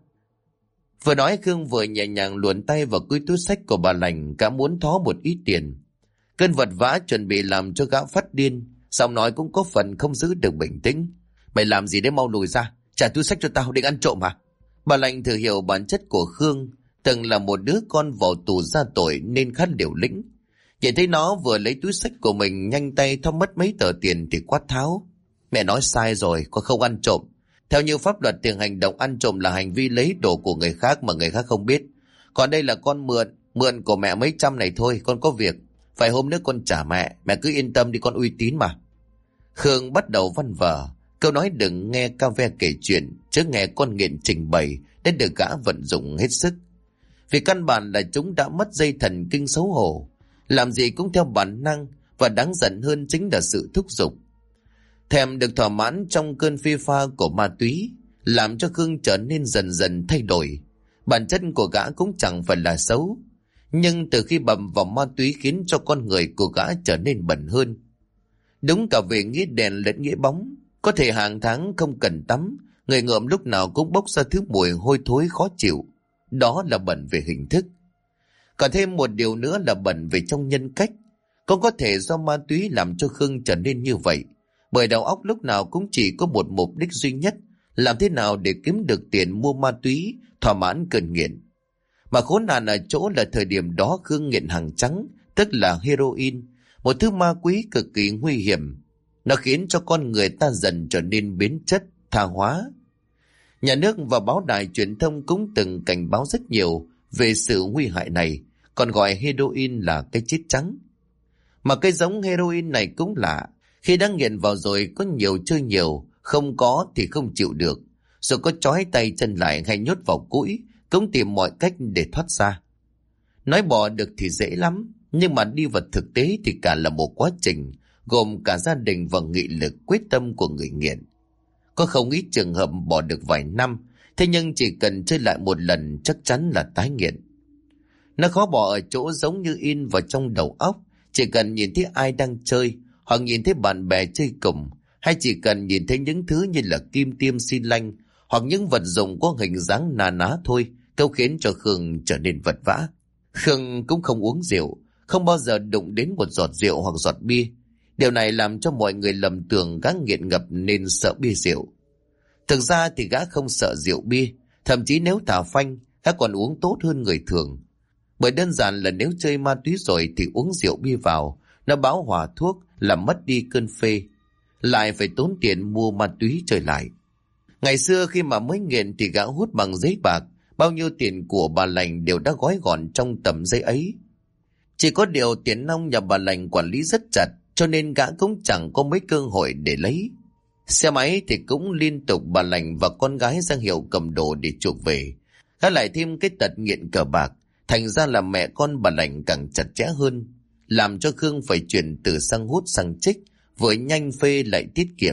Vừa nói Khương vừa nhẹ nhàng luồn tay vào túi túi xách của bà Lành, cả muốn thó một ít tiền. Cơn vật vã chuẩn bị làm cho gã phát điên, xong nói cũng có phần không giữ được bình tĩnh. Mày làm gì đấy, mau lùi ra, trả túi xách cho tao, định ăn trộm hả? Bà Lành thừa hiểu bản chất của Khương, từng là một đứa con vào tù ra tội nên khá liều lĩnh. Nhìn thấy nó vừa lấy túi xách của mình, nhanh tay thao mất mấy tờ tiền thì quát tháo. Mẹ nói sai rồi, con không ăn trộm. Theo như pháp luật thì hành động ăn trộm là hành vi lấy đồ của người khác mà người khác không biết. Còn đây là con mượn của mẹ mấy trăm này thôi, con có việc. Phải hôm nữa con trả mẹ, mẹ cứ yên tâm đi, con uy tín mà. Khương bắt đầu văn vở, câu nói đừng nghe ca ve kể chuyện, chứ nghe con nghiện trình bày để được gã vận dụng hết sức. Vì căn bản là chúng đã mất dây thần kinh xấu hổ, làm gì cũng theo bản năng, và đáng giận hơn chính là sự thúc giục. Thèm được thỏa mãn trong cơn phê pha của ma túy, làm cho Khương trở nên dần dần thay đổi. Bản chất của gã cũng chẳng phải là xấu, nhưng từ khi bầm vào ma túy khiến cho con người của gã trở nên bẩn hơn. Đúng cả về nghĩa đèn lẫn nghĩa bóng, có thể hàng tháng không cần tắm, người ngợm lúc nào cũng bốc ra thứ mùi hôi thối khó chịu. Đó là bẩn về hình thức. Còn thêm một điều nữa là bẩn về trong nhân cách. Cũng có thể do ma túy làm cho Khương trở nên như vậy, bởi đầu óc lúc nào cũng chỉ có một mục đích duy nhất, làm thế nào để kiếm được tiền mua ma túy, thỏa mãn cơn nghiện. Mà khốn nạn ở chỗ là thời điểm đó Khương nghiện hàng trắng, tức là heroin, một thứ ma túy cực kỳ nguy hiểm. Nó khiến cho con người ta dần trở nên biến chất, tha hóa. Nhà nước và báo đài truyền thông cũng từng cảnh báo rất nhiều về sự nguy hại này, còn gọi heroin là cái chết trắng. Mà cái giống heroin này cũng lạ, khi đã nghiện vào rồi có nhiều chơi nhiều, không có thì không chịu được, rồi có trói tay chân lại hay nhốt vào cũi, cũng tìm mọi cách để thoát ra. Nói bỏ được thì dễ lắm, nhưng mà đi vào thực tế thì cả là một quá trình, gồm cả gia đình và nghị lực quyết tâm của người nghiện. Có không ít trường hợp bỏ được vài năm, thế nhưng chỉ cần chơi lại một lần chắc chắn là tái nghiện. Nó khó bỏ ở chỗ giống như in vào trong đầu óc, chỉ cần nhìn thấy ai đang chơi, hoặc nhìn thấy bạn bè chơi cùng, hay chỉ cần nhìn thấy những thứ như là kim tiêm xi lanh, hoặc những vật dụng có hình dáng na ná thôi, câu khiến cho Khương trở nên vật vã. Khương cũng không uống rượu, không bao giờ đụng đến một giọt rượu hoặc giọt bia. Điều này làm cho mọi người lầm tưởng gã nghiện ngập nên sợ bia rượu. Thực ra thì gã không sợ rượu bia, thậm chí nếu thả phanh, gã còn uống tốt hơn người thường. Bởi đơn giản là nếu chơi ma túy rồi thì uống rượu bia vào, nó bão hòa thuốc, làm mất đi cơn phê, lại phải tốn tiền mua ma túy chơi lại. Ngày xưa khi mà mới nghiện thì gã hút bằng giấy bạc, bao nhiêu tiền của bà Lành đều đã gói gọn trong tấm giấy ấy. Chỉ có điều tiền nong nhà bà Lành quản lý rất chặt, cho nên gã cũng chẳng có mấy cơ hội để lấy. Xe máy thì cũng liên tục bà Lành và con gái ra hiệu cầm đồ để chuộc về. Gã lại thêm cái tật nghiện cờ bạc, thành ra là mẹ con bà Lành càng chặt chẽ hơn, làm cho Khương phải chuyển từ sang hút sang trích, vừa nhanh phê lại tiết kiệm.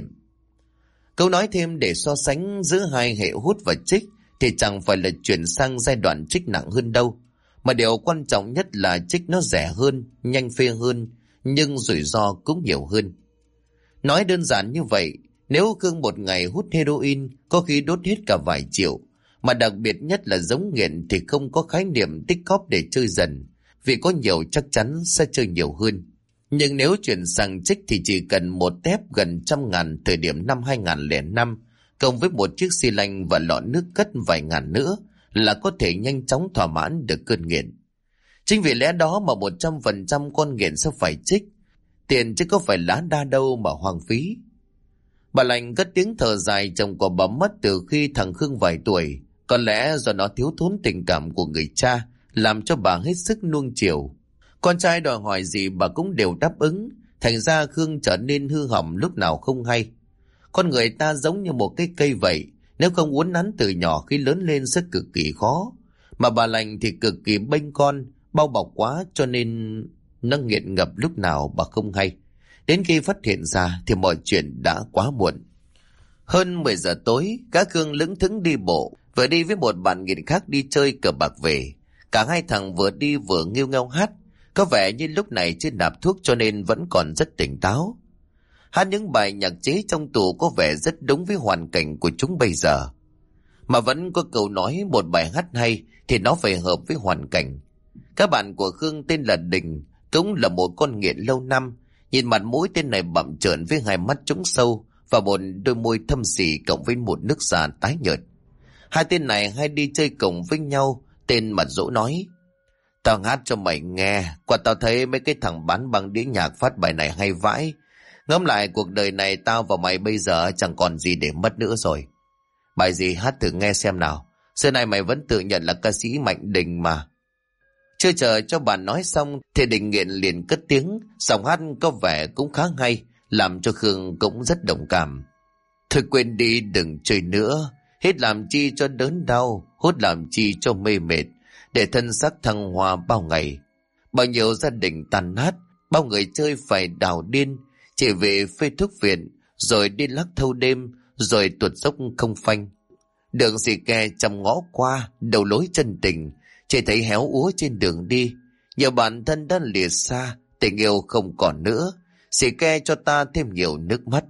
Câu nói thêm để so sánh giữa hai hệ hút và trích thì chẳng phải là chuyển sang giai đoạn trích nặng hơn đâu, mà điều quan trọng nhất là trích nó rẻ hơn, nhanh phê hơn, nhưng rủi ro cũng nhiều hơn. Nói đơn giản như vậy, nếu Khương một ngày hút heroin có khi đốt hết cả vài triệu, mà đặc biệt nhất là giống nghiện thì không có khái niệm tích cóp để chơi dần, vì có nhiều chắc chắn sẽ chơi nhiều hơn. Nhưng nếu chuyển sang trích thì chỉ cần một tép gần 100.000 thời điểm năm 2005, cộng với một chiếc xi lanh và lọ nước cất vài ngàn nữa là có thể nhanh chóng thỏa mãn được cơn nghiện. Chính vì lẽ đó mà 100% con nghiện sẽ phải trích. Tiền chứ có phải lá đa đâu mà hoang phí. Bà Lành cất tiếng thở dài, chồng của bà mất từ khi thằng Khương vài tuổi. Có lẽ do nó thiếu thốn tình cảm của người cha, làm cho bà hết sức nuông chiều. Con trai đòi hỏi gì bà cũng đều đáp ứng, thành ra Khương trở nên hư hỏng lúc nào không hay. Con người ta giống như một cái cây vậy, nếu không uốn nắn từ nhỏ khi lớn lên sẽ cực kỳ khó. Mà bà Lành thì cực kỳ bênh con, bao bọc quá cho nên nó nghiện ngập lúc nào bà không hay. Đến khi phát hiện ra thì mọi chuyện đã quá muộn. Hơn 10 giờ tối, cả Khương lững thững đi bộ, vừa đi với một bạn nghiện khác đi chơi cờ bạc về. Cả hai thằng vừa đi vừa nghêu ngao hát, có vẻ như lúc này chưa nạp thuốc cho nên vẫn còn rất tỉnh táo. Hát những bài nhạc chế trong tù có vẻ rất đúng với hoàn cảnh của chúng bây giờ. Mà vẫn có câu nói một bài hát hay thì nó phải hợp với hoàn cảnh. Các bạn của Khương tên là Đình, cũng là một con nghiện lâu năm. Nhìn mặt mũi tên này bặm trợn với hai mắt trũng sâu và một đôi môi thâm sỉ cộng với một nước da tái nhợt. Hai tên này hay đi chơi cùng với nhau. Tên mặt dỗ nói: "Tao hát cho mày nghe, quả tao thấy mấy cái thằng bán băng đĩa nhạc phát bài này hay vãi. Ngẫm lại cuộc đời này tao và mày bây giờ chẳng còn gì để mất nữa rồi. Bài gì hát thử nghe xem nào. Xưa nay mày vẫn tự nhận là ca sĩ Mạnh Đình mà." Chưa chờ cho bà nói xong thì Đình nghiện liền cất tiếng, giọng hát có vẻ cũng khá hay, làm cho Khương cũng rất đồng cảm. "Thôi quên đi, đừng chơi nữa. Hết làm chi cho đớn đau, hút làm chi cho mê mệt, để thân xác thăng hoa bao ngày. Bao nhiêu gia đình tan nát, bao người chơi phải đào điên, chỉ về phê thuốc viện, rồi đi lắc thâu đêm, rồi tuột dốc không phanh. Đường xì ke trăm ngõ qua, đầu lối chân tình, chỉ thấy héo úa trên đường đi. Nhiều bản thân đã lìa xa, tình yêu không còn nữa, xì ke cho ta thêm nhiều nước mắt.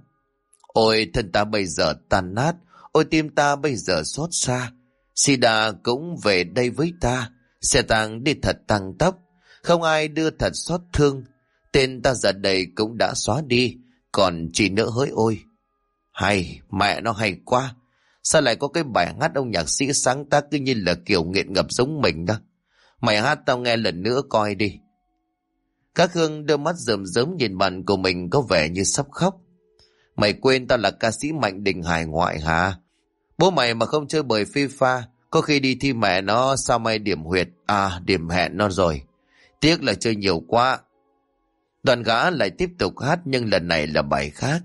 Ôi thân ta bây giờ tan nát, ôi tim ta bây giờ xót xa. Sida cũng về đây với ta, xe tang đi thật tăng tốc, không ai đưa thật xót thương. Tên ta giờ đây cũng đã xóa đi, còn chỉ nỡ hỡi ôi." Hay, mẹ nó hay quá. Sao lại có cái bài hát ông nhạc sĩ sáng tác cứ như là kiểu nghiện ngập giống mình đó. Mày hát tao nghe lần nữa coi đi. Các Hương đôi mắt rơm rớm nhìn bạn của mình có vẻ như sắp khóc. "Mày quên tao là ca sĩ Mạnh Đình hải ngoại hả? Bố mày mà không chơi bời FIFA, có khi đi thi mẹ nó, sao mày điểm huyệt, điểm hẹn nó rồi. Tiếc là chơi nhiều quá." Đoàn gã lại tiếp tục hát nhưng lần này là bài khác.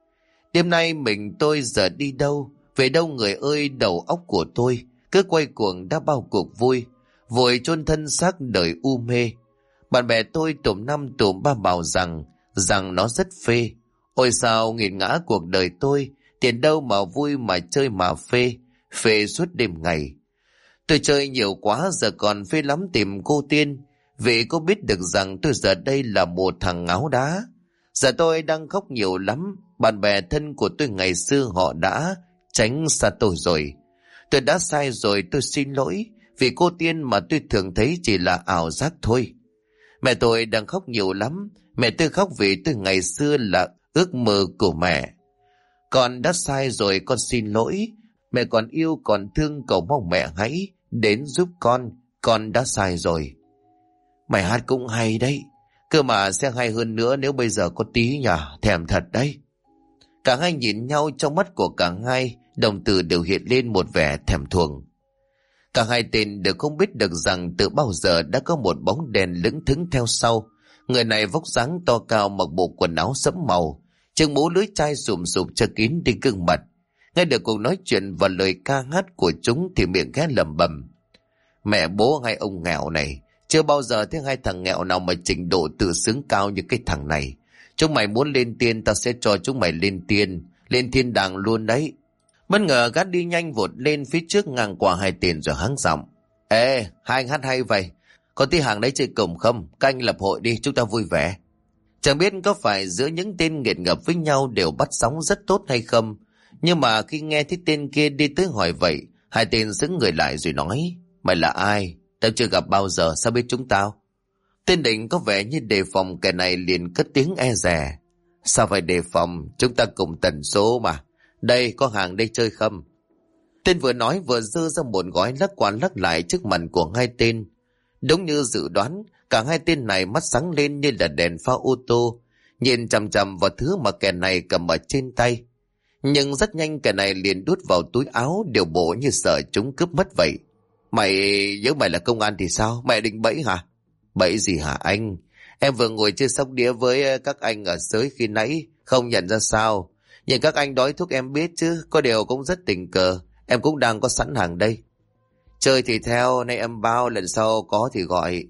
"Đêm nay mình tôi giờ đi đâu, về đâu người ơi, đầu óc của tôi cứ quay cuồng đã bao cuộc vui, vội chôn thân xác đời u mê. Bạn bè tôi tụm năm tụm ba bảo rằng nó rất phê. Ôi sao nghiền ngã cuộc đời tôi, tiền đâu mà vui mà chơi mà phê suốt đêm ngày. Tôi chơi nhiều quá giờ còn phê lắm tìm cô tiên, vì cô biết được rằng tôi giờ đây là một thằng ngáo đá. Giờ tôi đang khóc nhiều lắm, bạn bè thân của tôi ngày xưa họ đã tránh xa tôi rồi. Tôi đã sai rồi, tôi xin lỗi, vì cô tiên mà tôi thường thấy chỉ là ảo giác thôi. Mẹ tôi đang khóc nhiều lắm, mẹ tôi khóc vì tôi ngày xưa là ước mơ của mẹ. Con đã sai rồi, con xin lỗi. Mẹ còn yêu còn thương, cầu mong mẹ hãy đến giúp con đã sai rồi." Mày hát cũng hay đấy, cơ mà sẽ hay hơn nữa nếu bây giờ có tí nhỉ, thèm thật đấy. Cả hai nhìn nhau, trong mắt của cả hai đồng từ đều hiện lên một vẻ thèm thuồng. Cả hai tên đều không biết được rằng từ bao giờ đã có một bóng đèn lững thững theo sau. Người này vóc dáng to cao, mặc bộ quần áo sẫm màu, chiếc mũ lưới chai sùm sụp che kín đi gương mặt. Nghe được cuộc nói chuyện và lời ca hát của chúng thì miệng khẽ lẩm bẩm: "Mẹ bố hai ông nghèo này, chưa bao giờ thấy hai thằng nghèo nào mà trình độ tự xướng cao như cái thằng này. Chúng mày muốn lên tiên, tao sẽ cho chúng mày lên tiên, lên thiên đàng luôn đấy." Bất ngờ gã đi nhanh vụt lên phía trước, ngang qua hai tên rồi hắng giọng: "Ê, hai anh hát hay vậy, có tí hàng đấy chơi cùng không? Các anh lập hội đi, chúng ta vui vẻ." Chẳng biết có phải giữa những tên nghiện ngập với nhau đều bắt sóng rất tốt hay không, nhưng mà khi nghe thấy tên kia đi tới hỏi vậy, hai tên xứng người lại rồi nói: Mày là ai? Tao chưa gặp bao giờ, sao biết chúng tao? Tên Định có vẻ như đề phòng kẻ này, liền cất tiếng e dè: Sao phải đề phòng, chúng ta cùng tần số mà. Đây, có hàng đây chơi không? Tên vừa nói vừa giơ ra một gói lắc qua lắc lại trước mặt của hai tên. Đúng như dự đoán, cả hai tên này mắt sáng lên như là đèn pha ô tô, nhìn chằm chằm vào thứ mà kẻ này cầm ở trên tay. Nhưng rất nhanh kẻ này liền đút vào túi áo, điều bộ như sợ chúng cướp mất vậy. Nếu mày là công an thì sao? Mày định bẫy hả? Bẫy gì hả anh? Em vừa ngồi chơi sóc đĩa với các anh ở dưới khi nãy, không nhận ra sao? Nhưng các anh đói thuốc em biết chứ, có điều cũng rất tình cờ, em cũng đang có sẵn hàng đây. Chơi thì theo, nay em bao, lần sau có thì gọi.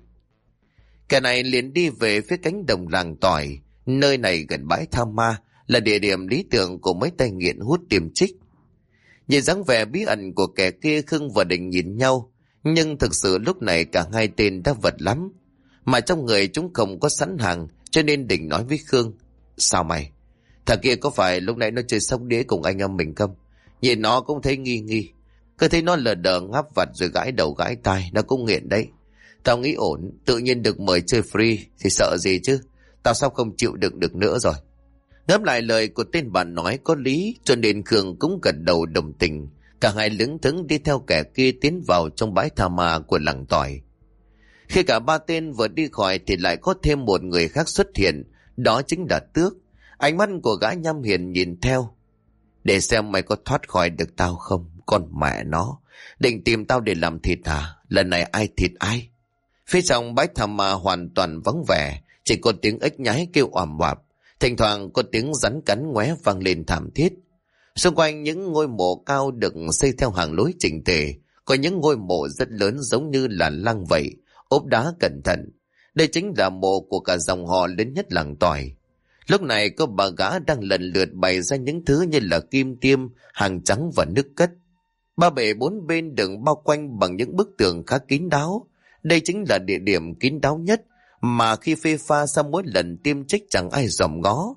Kẻ này liền đi về phía cánh đồng làng tỏi, nơi này gần bãi tha ma, là địa điểm lý tưởng của mấy tay nghiện hút tiềm trích. Nhìn dáng vẻ bí ẩn của kẻ kia, Khương và Định nhìn nhau, nhưng thực sự lúc này cả hai tên đã vật lắm. Mà trong người chúng không có sẵn hàng, cho nên Định nói với Khương: Sao mày? Thằng kia có phải lúc nãy nó chơi sóc đĩa cùng anh em mình không? Nhìn nó cũng thấy nghi nghi. Cứ thấy nó lờ đờ ngáp vặt rồi gãi đầu gãi tai, nó cũng nghiện đấy. Tao nghĩ ổn, tự nhiên được mời chơi free thì sợ gì chứ. Tao sắp không chịu đựng được nữa rồi. Ngẫm lại lời của tên bạn nói có lý, cho nên Khương cũng gật đầu đồng tình. Cả hai lững thững đi theo kẻ kia tiến vào trong bãi tha ma của làng tỏi. Khi cả ba tên vừa đi khỏi thì lại có thêm một người khác xuất hiện, đó chính là Tước. Ánh mắt của gã nham hiền nhìn theo: Để xem mày có thoát khỏi được tao không? Con mẹ nó, định tìm tao để làm thịt hả? Lần này ai thịt ai? Phía trong bãi tha ma hoàn toàn vắng vẻ, chỉ có tiếng ếch nhái kêu oằm oạp, thỉnh thoảng có tiếng rắn cắn ngoé vang lên thảm thiết. Xung quanh những ngôi mộ cao được xây theo hàng lối chỉnh tề, có những ngôi mộ rất lớn giống như là lăng vậy, ốp đá cẩn thận. Đây chính là mộ của cả dòng họ lớn nhất làng tỏi. Lúc này có bà gã đang lần lượt bày ra những thứ như là kim tiêm, hàng trắng và nước cất. Ba bể bốn bên được bao quanh bằng những bức tường khá kín đáo. Đây chính là địa điểm kín đáo nhất mà khi phê pha sau mỗi lần tiêm trích chẳng ai dòm ngó.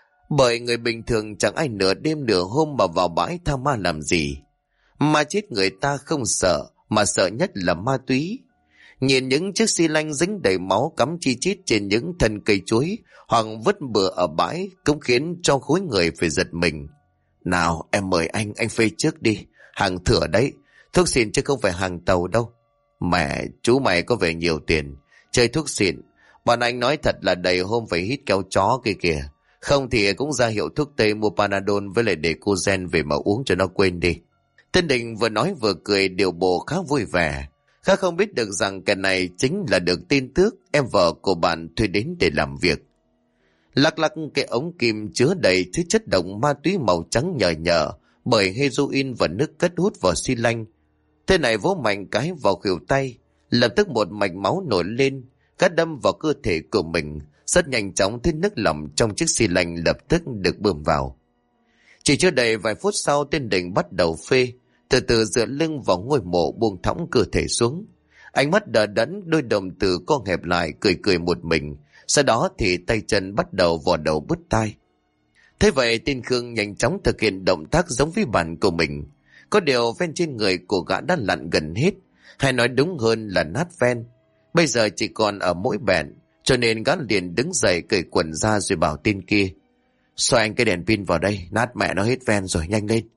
Bởi người bình thường chẳng ai nửa đêm nửa hôm mà vào bãi tha ma làm gì. Ma chết người ta không sợ, mà sợ nhất là ma túy. Nhìn những chiếc xi lanh dính đầy máu cắm chi chít trên những thân cây chuối hoặc vứt bừa ở bãi cũng khiến cho khối người phải giật mình. Nào em mời anh phê trước đi. Hàng thừa đấy, thuốc xịn chứ không phải hàng tàu đâu. Mẹ, chú mày có vẻ nhiều tiền, chơi thuốc xịn. Bọn anh nói thật là đầy hôm phải hít keo chó kia kìa. Không thì cũng ra hiệu thuốc tây mua Panadol với lại để cô Gen về mà uống cho nó quên đi. Tên Định vừa nói vừa cười, điều bộ khá vui vẻ. Khá không biết được rằng cái này chính là được tin Tước, em vợ của bạn thuê đến để làm việc. Lắc lắc cái ống kim chứa đầy thứ chất độc ma túy màu trắng nhờ nhờ bởi heroin và nước cất hút vào xi lanh. Thế này vỗ mạnh cái vào khuỷu tay, lập tức một mạch máu nổi lên, cắt đâm vào cơ thể của mình. Rất nhanh chóng thấy nước lỏng trong chiếc xi lanh lập tức được bơm vào. Chỉ chưa đầy vài phút sau, tên Định bắt đầu phê, từ từ dựa lưng vào ngôi mộ, buông thõng cơ thể xuống. Ánh mắt đờ đẫn, đôi đồng tử co hẹp lại, cười cười một mình. Sau đó thì tay chân bắt đầu vò đầu bứt tai. Thế vậy tên Khương nhanh chóng thực hiện động tác giống với bạn của mình. Có điều ven trên người của gã đã lặn gần hết, hay nói đúng hơn là nát ven. Bây giờ chỉ còn ở mỗi bẹn, cho nên gã liền đứng dậy cởi quần ra rồi bảo tên kia: Xoay anh cái đèn pin vào đây, nát mẹ nó hết ven rồi, nhanh lên.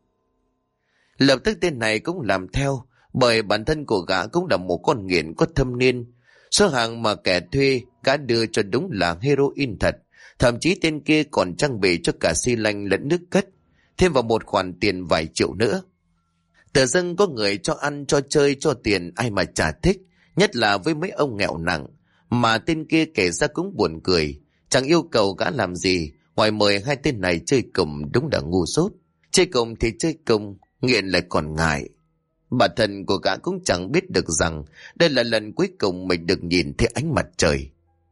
Lập tức tên này cũng làm theo, bởi bản thân của gã cũng là một con nghiện có thâm niên. Số hàng mà kẻ thuê gã đưa cho đúng là heroin thật. Thậm chí tên kia còn trang bị cho cả xi lanh lẫn nước cất, thêm vào một khoản tiền vài triệu nữa. Tự dưng có người cho ăn, cho chơi, cho tiền, ai mà chả thích, nhất là với mấy ông nghèo nặng. Mà tên kia kể ra cũng buồn cười, chẳng yêu cầu gã làm gì ngoài mời hai tên này chơi cùng, đúng là ngu dốt. Chơi cùng thì chơi cùng, nghiện lại còn ngại. Bản thân của gã cũng chẳng biết được rằng đây là lần cuối cùng mình được nhìn thấy ánh mặt trời.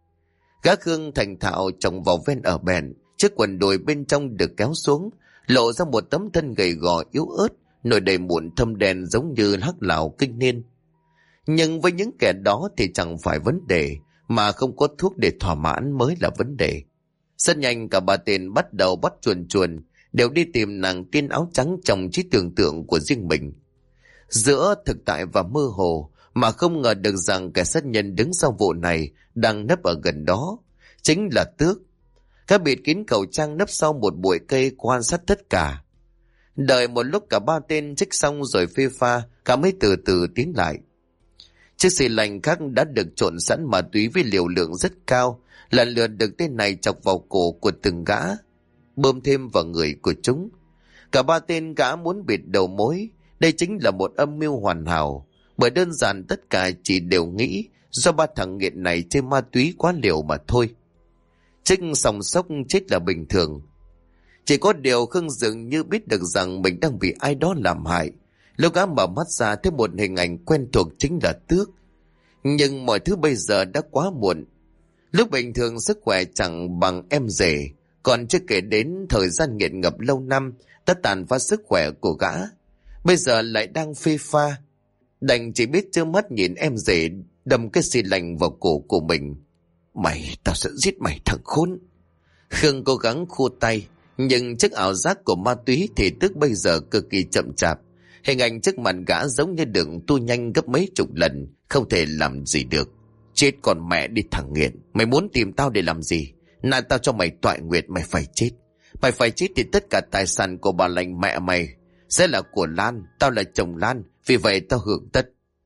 Gã Khương thành thạo trồng vào ven ở bèn, chiếc quần đùi bên trong được kéo xuống, lộ ra một tấm thân gầy gò yếu ớt, nổi đầy mụn thâm đen giống như hắc lão kinh niên. Nhưng với những kẻ đó thì chẳng phải vấn đề, mà không có thuốc để thỏa mãn mới là vấn đề. Rất nhanh cả ba tên bắt đầu bắt chuồn chuồn, đều đi tìm nàng tiên áo trắng trong trí tưởng tượng của riêng mình. Giữa thực tại và mơ hồ mà không ngờ được rằng kẻ sát nhân đứng sau vụ này đang nấp ở gần đó, chính là Tước. Các bịt kín khẩu trang nấp sau một bụi cây quan sát tất cả. Đợi một lúc cả ba tên trích xong rồi phê pha, cả mới từ từ tiến lại. Chiếc xì lành khác đã được trộn sẵn ma túy với liều lượng rất cao, lần lượt được tên này chọc vào cổ của từng gã, bơm thêm vào người của chúng. Cả ba tên gã muốn bịt đầu mối, đây chính là một âm mưu hoàn hảo, bởi đơn giản tất cả chỉ đều nghĩ do ba thằng nghiện này chơi ma túy quá liều mà thôi. Trích sòng sốc chết là bình thường. Chỉ có điều Khương dường như biết được rằng mình đang bị ai đó làm hại. Lúc gã mở mắt ra thấy một hình ảnh quen thuộc chính là Tước. Nhưng mọi thứ bây giờ đã quá muộn. Lúc bình thường sức khỏe chẳng bằng em rể, còn chưa kể đến thời gian nghiện ngập lâu năm đã tàn phá sức khỏe của gã. Bây giờ lại đang phê pha, đành chỉ biết trơ mắt nhìn em rể đâm cái xì lành vào cổ của mình. Mày, tao sẽ giết mày thằng khốn. Khương cố gắng khua tay, nhưng trước ảo giác của ma túy thì Tước bây giờ cực kỳ chậm chạp. Hình ảnh trước mặt gã giống như được tu nhanh gấp mấy chục lần, không thể làm gì được. Chết còn mẹ đi thằng nghiện, mày muốn tìm tao để làm gì? Nào tao cho mày toại nguyệt, mày phải chết. Mày phải chết thì tất cả tài sản của bà lành mẹ mày sẽ là của Lan, tao là chồng Lan, vì vậy tao hưởng tất.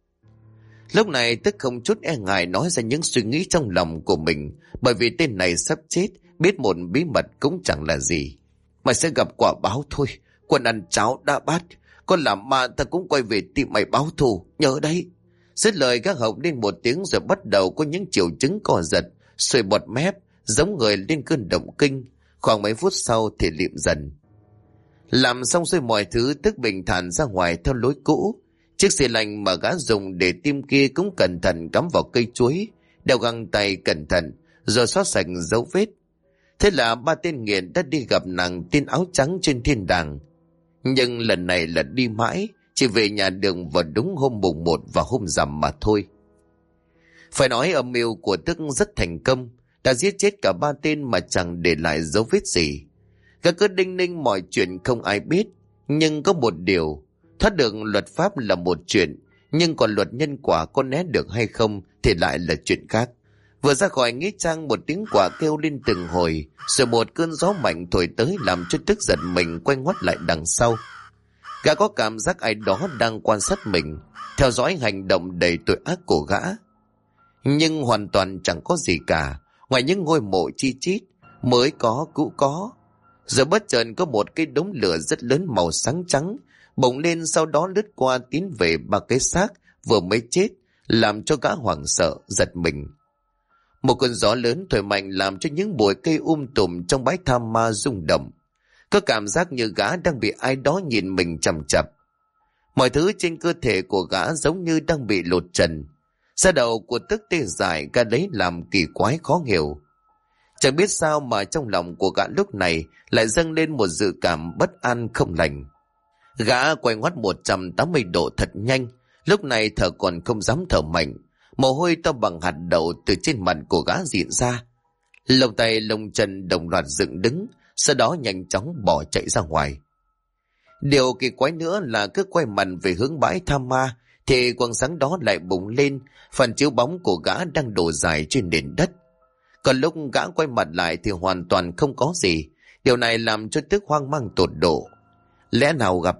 Lúc này Tước không chút e ngại nói ra những suy nghĩ trong lòng của mình, bởi vì tên này sắp chết, biết một bí mật cũng chẳng là gì. Mày sẽ gặp quả báo thôi, quân ăn cháo đã bát, con làm ma ta cũng quay về tìm mày báo thù, nhớ đấy. Dứt lời gác họng lên một tiếng rồi bắt đầu có những triệu chứng co giật, sùi bọt mép, giống người lên cơn động kinh. Khoảng mấy phút sau thì lịm dần. Làm xong xuôi mọi thứ, Tước bình thản ra ngoài theo lối cũ. Chiếc xì lành mà gã dùng để tim kia cũng cẩn thận cắm vào cây chuối, đeo găng tay cẩn thận, rồi xóa sạch dấu vết. Thế là ba tên nghiện đã đi gặp nàng tiên áo trắng trên thiên đàng. Nhưng lần này là đi mãi, chỉ về nhà đường vào đúng hôm mùng 1 và hôm rằm mà thôi. Phải nói âm mưu của Tước rất thành công, đã giết chết cả ba tên mà chẳng để lại dấu vết gì. Gã cứ đinh ninh mọi chuyện không ai biết, nhưng có một điều, thoát được luật pháp là một chuyện, nhưng còn luật nhân quả có né được hay không thì lại là chuyện khác. Vừa ra khỏi nghĩa trang, một tiếng quả kêu lên từng hồi, rồi một cơn gió mạnh thổi tới làm cho Tước giật mình quay ngoắt lại đằng sau. Gã có cảm giác ai đó đang quan sát mình, theo dõi hành động đầy tội ác của gã. Nhưng hoàn toàn chẳng có gì cả, ngoài những ngôi mộ chi chít, mới có cũ có. Giờ bất chợt có một cái đống lửa rất lớn màu sáng trắng bỗng lên, sau đó lướt qua tiến về ba cái xác vừa mới chết, làm cho gã hoảng sợ giật mình. Một cơn gió lớn thổi mạnh làm cho những bụi cây tùm trong bãi tha ma rung động. Có cảm giác như gã đang bị ai đó nhìn mình chằm chằm. Mọi thứ trên cơ thể của gã giống như đang bị lột trần. Da đầu của Tước tê dại, gã lấy làm kỳ quái khó hiểu. Chẳng biết sao mà trong lòng của gã lúc này lại dâng lên một dự cảm bất an không lành. Gã quay ngoắt 180 độ thật nhanh, lúc này thở còn không dám thở mạnh. Mồ hôi to bằng hạt đậu từ trên mặt của gã rịn ra. Lông tay lông chân đồng loạt dựng đứng, sau đó nhanh chóng bỏ chạy ra ngoài. Điều kỳ quái nữa là cứ quay mặt về hướng bãi tha ma thì quầng sáng đó lại bùng lên, phần chiếu bóng của gã đang đổ dài trên nền đất. Còn lúc gã quay mặt lại thì hoàn toàn không có gì. Điều này làm cho Tước hoang mang tột độ. Lẽ nào gặp...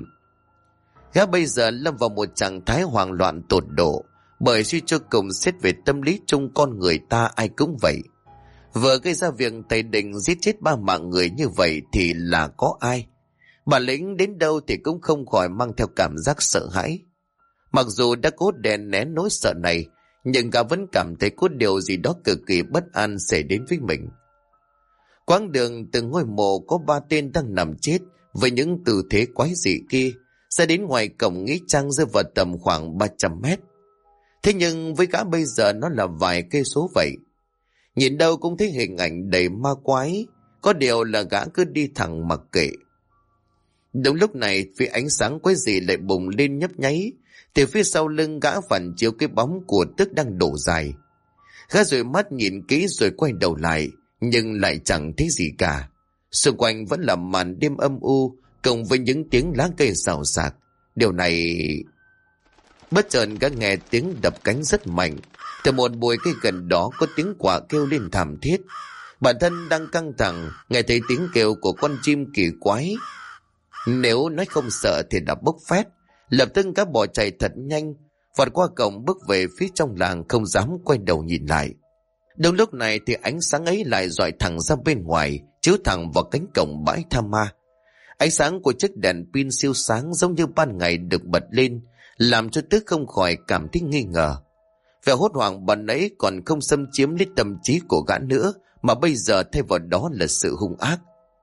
Gã bây giờ lâm vào một trạng thái hoang loạn tột độ, bởi suy cho cùng xét về tâm lý chung con người ta ai cũng vậy. Vừa gây ra việc thầy định giết chết 3 mạng người như vậy thì là có ai? Bà lĩnh đến đâu thì cũng không khỏi mang theo cảm giác sợ hãi. Mặc dù đã cố đè nén nỗi sợ này, nhưng gã vẫn cảm thấy có điều gì đó cực kỳ bất an xảy đến với mình. Quãng đường từ ngôi mộ có 3 tên đang nằm chết với những tư thế quái dị kia sẽ đến ngoài cổng nghĩa trang rơi vào tầm khoảng 300 mét. Thế nhưng với gã bây giờ nó là vài cây số vậy. Nhìn đâu cũng thấy hình ảnh đầy ma quái, có điều là gã cứ đi thẳng mặc kệ. Đúng lúc này, phía ánh sáng quái dị lại bùng lên nhấp nháy, thì phía sau lưng gã phản chiếu cái bóng của Tước đang đổ dài. Gã dụi mắt nhìn kỹ rồi quay đầu lại, nhưng lại chẳng thấy gì cả. Xung quanh vẫn là màn đêm âm u, cộng với những tiếng lá cây xào xạc. Điều này... Bất chợt gã nghe tiếng đập cánh rất mạnh. Từ một bụi cây gần đó có tiếng quạ kêu lên thảm thiết. Bản thân đang căng thẳng, nghe thấy tiếng kêu của con chim kỳ quái. Nếu nói không sợ thì đã bốc phét. Lập tức gã bỏ chạy thật nhanh, vọt qua cổng bước về phía trong làng, không dám quay đầu nhìn lại. Đúng lúc này thì ánh sáng ấy lại dọi thẳng ra bên ngoài, chiếu thẳng vào cánh cổng bãi tha ma. Ánh sáng của chiếc đèn pin siêu sáng giống như ban ngày được bật lên, làm cho Tước không khỏi cảm thấy nghi ngờ. Vẻ hốt hoảng ban nãy còn không xâm chiếm lấy tâm trí của gã nữa, mà bây giờ thay vào đó là sự hung ác.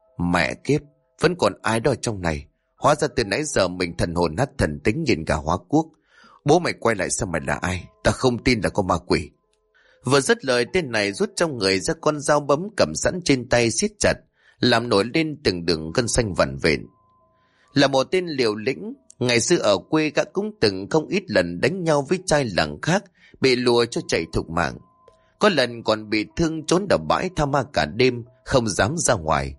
Mẹ kiếp, vẫn còn ai đó trong này. Hóa ra từ nãy giờ mình thần hồn nát thần tính nhìn cả hóa quốc. Bố mày quay lại xem mày là ai, ta không tin là có ma quỷ. Vừa dứt lời, tên này rút trong người ra con dao bấm cầm sẵn trên tay siết chặt, làm nổi lên từng đường gân xanh vằn vện. Là một tên liều lĩnh, ngày xưa ở quê gã cũng từng không ít lần đánh nhau với trai làng khác, bị lùa cho chạy thục mạng. Có lần còn bị thương trốn ở bãi tha ma cả đêm, không dám ra ngoài.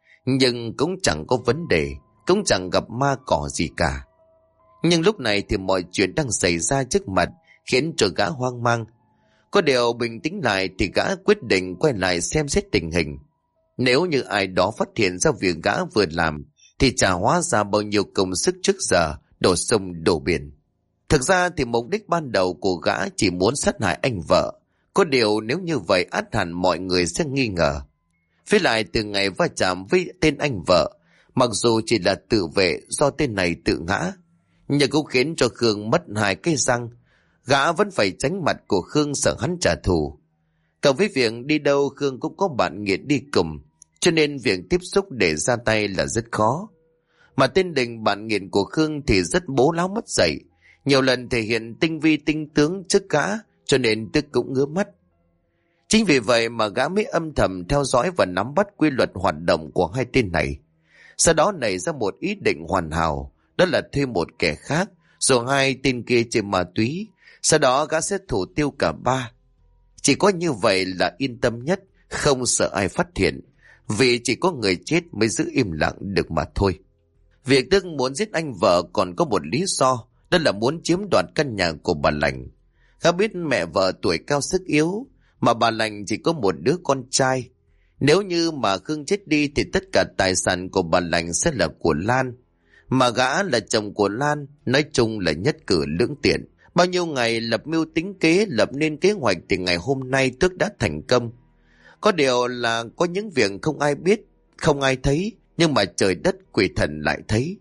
Nhưng cũng chẳng có vấn đề, cũng chẳng gặp ma cỏ gì cả. Nhưng lúc này thì mọi chuyện đang xảy ra trước mặt, khiến cho gã hoang mang. Có điều bình tĩnh lại thì gã quyết định quay lại xem xét tình hình. Nếu như ai đó phát hiện ra việc gã vừa làm, thì chả hóa ra bao nhiêu công sức trước giờ đổ sông đổ biển. Thực ra thì mục đích ban đầu của gã chỉ muốn sát hại anh vợ. Có điều nếu như vậy ắt hẳn mọi người sẽ nghi ngờ. Với lại từ ngày va chạm với tên anh vợ, mặc dù chỉ là tự vệ do tên này tự ngã, nhưng cũng khiến cho Khương mất 2 cái răng. Gã vẫn phải tránh mặt của Khương, sợ hắn trả thù. Cộng với việc đi đâu Khương cũng có bạn nghiện đi cùng, cho nên việc tiếp xúc để ra tay là rất khó. Mà tên Đình, bạn nghiện của Khương thì rất bố láo mất dạy, nhiều lần thể hiện tinh vi tinh tướng trước gã, cho nên Tức cũng ngứa mắt. Chính vì vậy mà gã mới âm thầm theo dõi và nắm bắt quy luật hoạt động của hai tên này. Sau đó nảy ra một ý định hoàn hảo, đó là thuê một kẻ khác, rồi hai tên kia chơi ma túy, sau đó gã sẽ thủ tiêu cả ba. Chỉ có như vậy là yên tâm nhất, không sợ ai phát hiện, vì chỉ có người chết mới giữ im lặng được mà thôi. Việc Tức muốn giết anh vợ còn có một lý do, đó là muốn chiếm đoạt căn nhà của bà Lành. Gã biết mẹ vợ tuổi cao sức yếu, mà bà Lành chỉ có một đứa con trai. Nếu như mà Khương chết đi thì tất cả tài sản của bà Lành sẽ là của Lan. Mà gã là chồng của Lan, nói chung là nhất cử lưỡng tiện. Bao nhiêu ngày lập mưu tính kế, lập nên kế hoạch thì ngày hôm nay Tước đã thành công. Có điều là có những việc không ai biết, không ai thấy, nhưng mà trời đất quỷ thần lại thấy.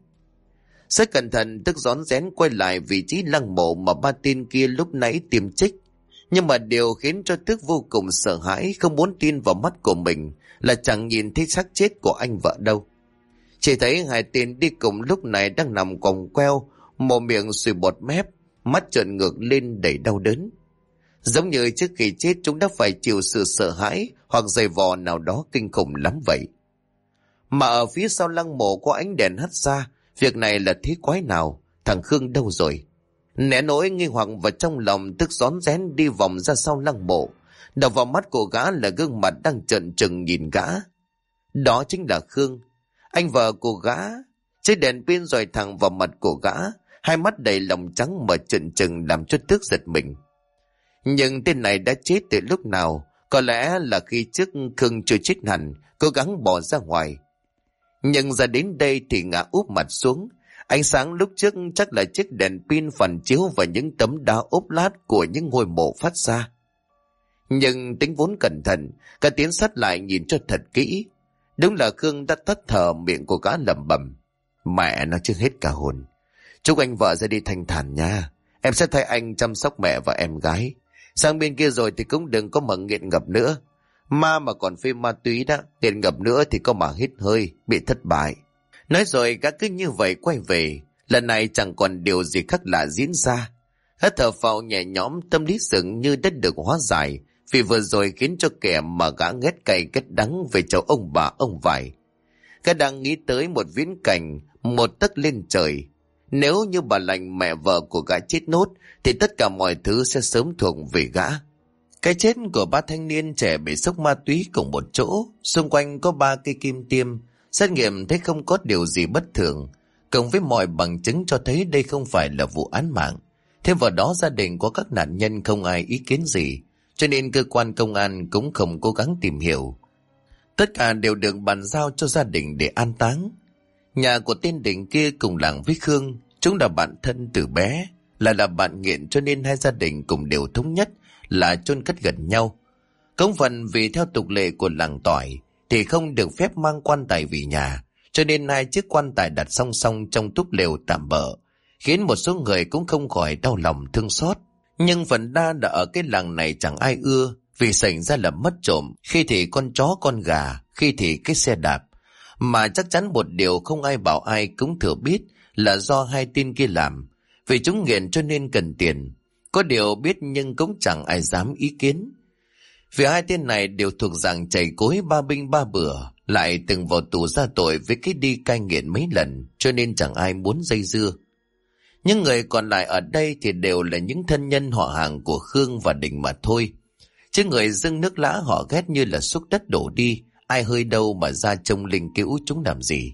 Rất cẩn thận Tước rón rén quay lại vị trí lăng mộ mà ba tên kia lúc nãy tìm trích. Nhưng mà điều khiến cho Tước vô cùng sợ hãi, không muốn tin vào mắt của mình là chẳng nhìn thấy xác chết của anh vợ đâu. Chỉ thấy hai tên đi cùng lúc này đang nằm quòng queo, mồm miệng sùi bọt mép, mắt trợn ngược lên đầy đau đớn. Giống như trước khi chết chúng đã phải chịu sự sợ hãi hoặc giày vò nào đó kinh khủng lắm vậy. Mà ở phía sau lăng mộ có ánh đèn hắt ra, việc này là thế quái nào, thằng Khương đâu rồi? Nén nỗi nghi hoặc vào trong lòng, Tức rón rén đi vòng ra sau lăng mộ. Đập vào mắt của gã là gương mặt đang trợn trừng nhìn gã. Đó chính là Khương, anh vợ của gã. Chiếc đèn pin dọi thẳng vào mặt của gã, hai mắt đầy lòng trắng mở trợn trừng làm cho Tước giật mình. Nhưng tên này đã chết từ lúc nào? Có lẽ là khi trước Khương chưa chết hẳn, cố gắng bỏ ra ngoài. Nhưng ra đến đây thì ngã úp mặt xuống. Ánh sáng lúc trước chắc là chiếc đèn pin phản chiếu vào những tấm đá ốp lát của những ngôi mộ phát ra. Nhưng tính vốn cẩn thận, cả tiến sát lại nhìn cho thật kỹ. Đúng là Khương đã tắt thở, miệng của gã lẩm bẩm: mẹ nó chưa hết cả hồn. Chúc anh vợ ra đi thanh thản nha. Em sẽ thay anh chăm sóc mẹ và em gái. Sang bên kia rồi thì cũng đừng có mà nghiện ngập nữa. Ma mà còn phê ma túy đó, nghiện ngập nữa thì có mà hít hơi, bị thất bại. Nói rồi gã cứ như vậy quay về. Lần này chẳng còn điều gì khác lạ diễn ra. Gã thở phào nhẹ nhõm, tâm lý dường như đã được hóa giải, vì vừa rồi khiến cho kẻ mà gã ghét cay ghét đắng về cháu ông bà ông vải. Gã đang nghĩ tới một viễn cảnh, một tấc lên trời. Nếu như bà Lành, mẹ vợ của gã chết nốt, thì tất cả mọi thứ sẽ sớm thuộc về gã. Cái chết của ba thanh niên trẻ bị sốc ma túy cùng một chỗ, xung quanh có 3 cây kim tiêm, xét nghiệm thấy không có điều gì bất thường, cộng với mọi bằng chứng cho thấy đây không phải là vụ án mạng. Thêm vào đó gia đình của các nạn nhân không ai ý kiến gì, cho nên cơ quan công an cũng không cố gắng tìm hiểu. Tất cả đều được bàn giao cho gia đình để an táng. Nhà của tên Định kia cùng làng với Khương, chúng là bạn thân từ bé, là bạn nghiện, cho nên hai gia đình cùng đều thống nhất là chôn cất gần nhau. Công phần vì theo tục lệ của làng Tỏi thì không được phép mang quan tài về nhà, cho nên 2 chiếc quan tài đặt song song trong túp lều tạm bợ, khiến một số người cũng không khỏi đau lòng thương xót. Nhưng phần đa đã ở cái làng này chẳng ai ưa, vì xảy ra là mất trộm, khi thì con chó con gà, khi thì cái xe đạp. Mà chắc chắn một điều không ai bảo ai cũng thừa biết là do 2 tên kia làm, vì chúng nghiện cho nên cần tiền. Có điều biết nhưng cũng chẳng ai dám ý kiến. Vì 2 tên này đều thuộc dạng chảy cối 3 binh 3 bữa, lại từng vào tù ra tội với cái đi cai nghiện mấy lần, cho nên chẳng ai muốn dây dưa. Những người còn lại ở đây thì đều là những thân nhân họ hàng của Khương và Định mà thôi. Chứ người dưng nước lã họ ghét như là xúc đất đổ đi, ai hơi đâu mà ra trông linh cữu chúng làm gì.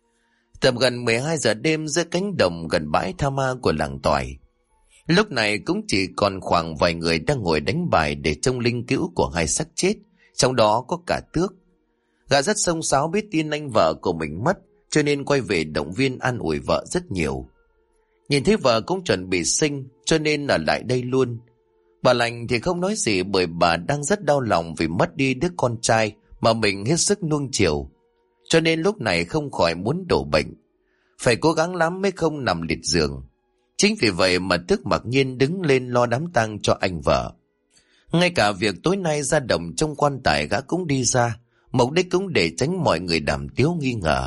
Tầm gần 12 giờ đêm giữa cánh đồng gần bãi tha ma của làng Tỏi, lúc này cũng chỉ còn khoảng vài người đang ngồi đánh bài để trông linh cữu của 2 xác chết, trong đó có cả Tước. Gã rất xông xáo biết tin anh vợ của mình mất, cho nên quay về động viên an ủi vợ rất nhiều. Nhìn thấy vợ cũng chuẩn bị sinh, cho nên ở lại đây luôn. Bà lành thì không nói gì, bởi bà đang rất đau lòng vì mất đi đứa con trai mà mình hết sức nuông chiều, cho nên lúc này không khỏi muốn đổ bệnh, phải cố gắng lắm mới không nằm liệt giường. Chính vì vậy mà Tước mặc nhiên đứng lên lo đám tang cho anh vợ. Ngay cả việc tối nay ra đồng trong quan tài gã cũng đi ra, mục đích cũng để tránh mọi người đàm tiếu nghi ngờ.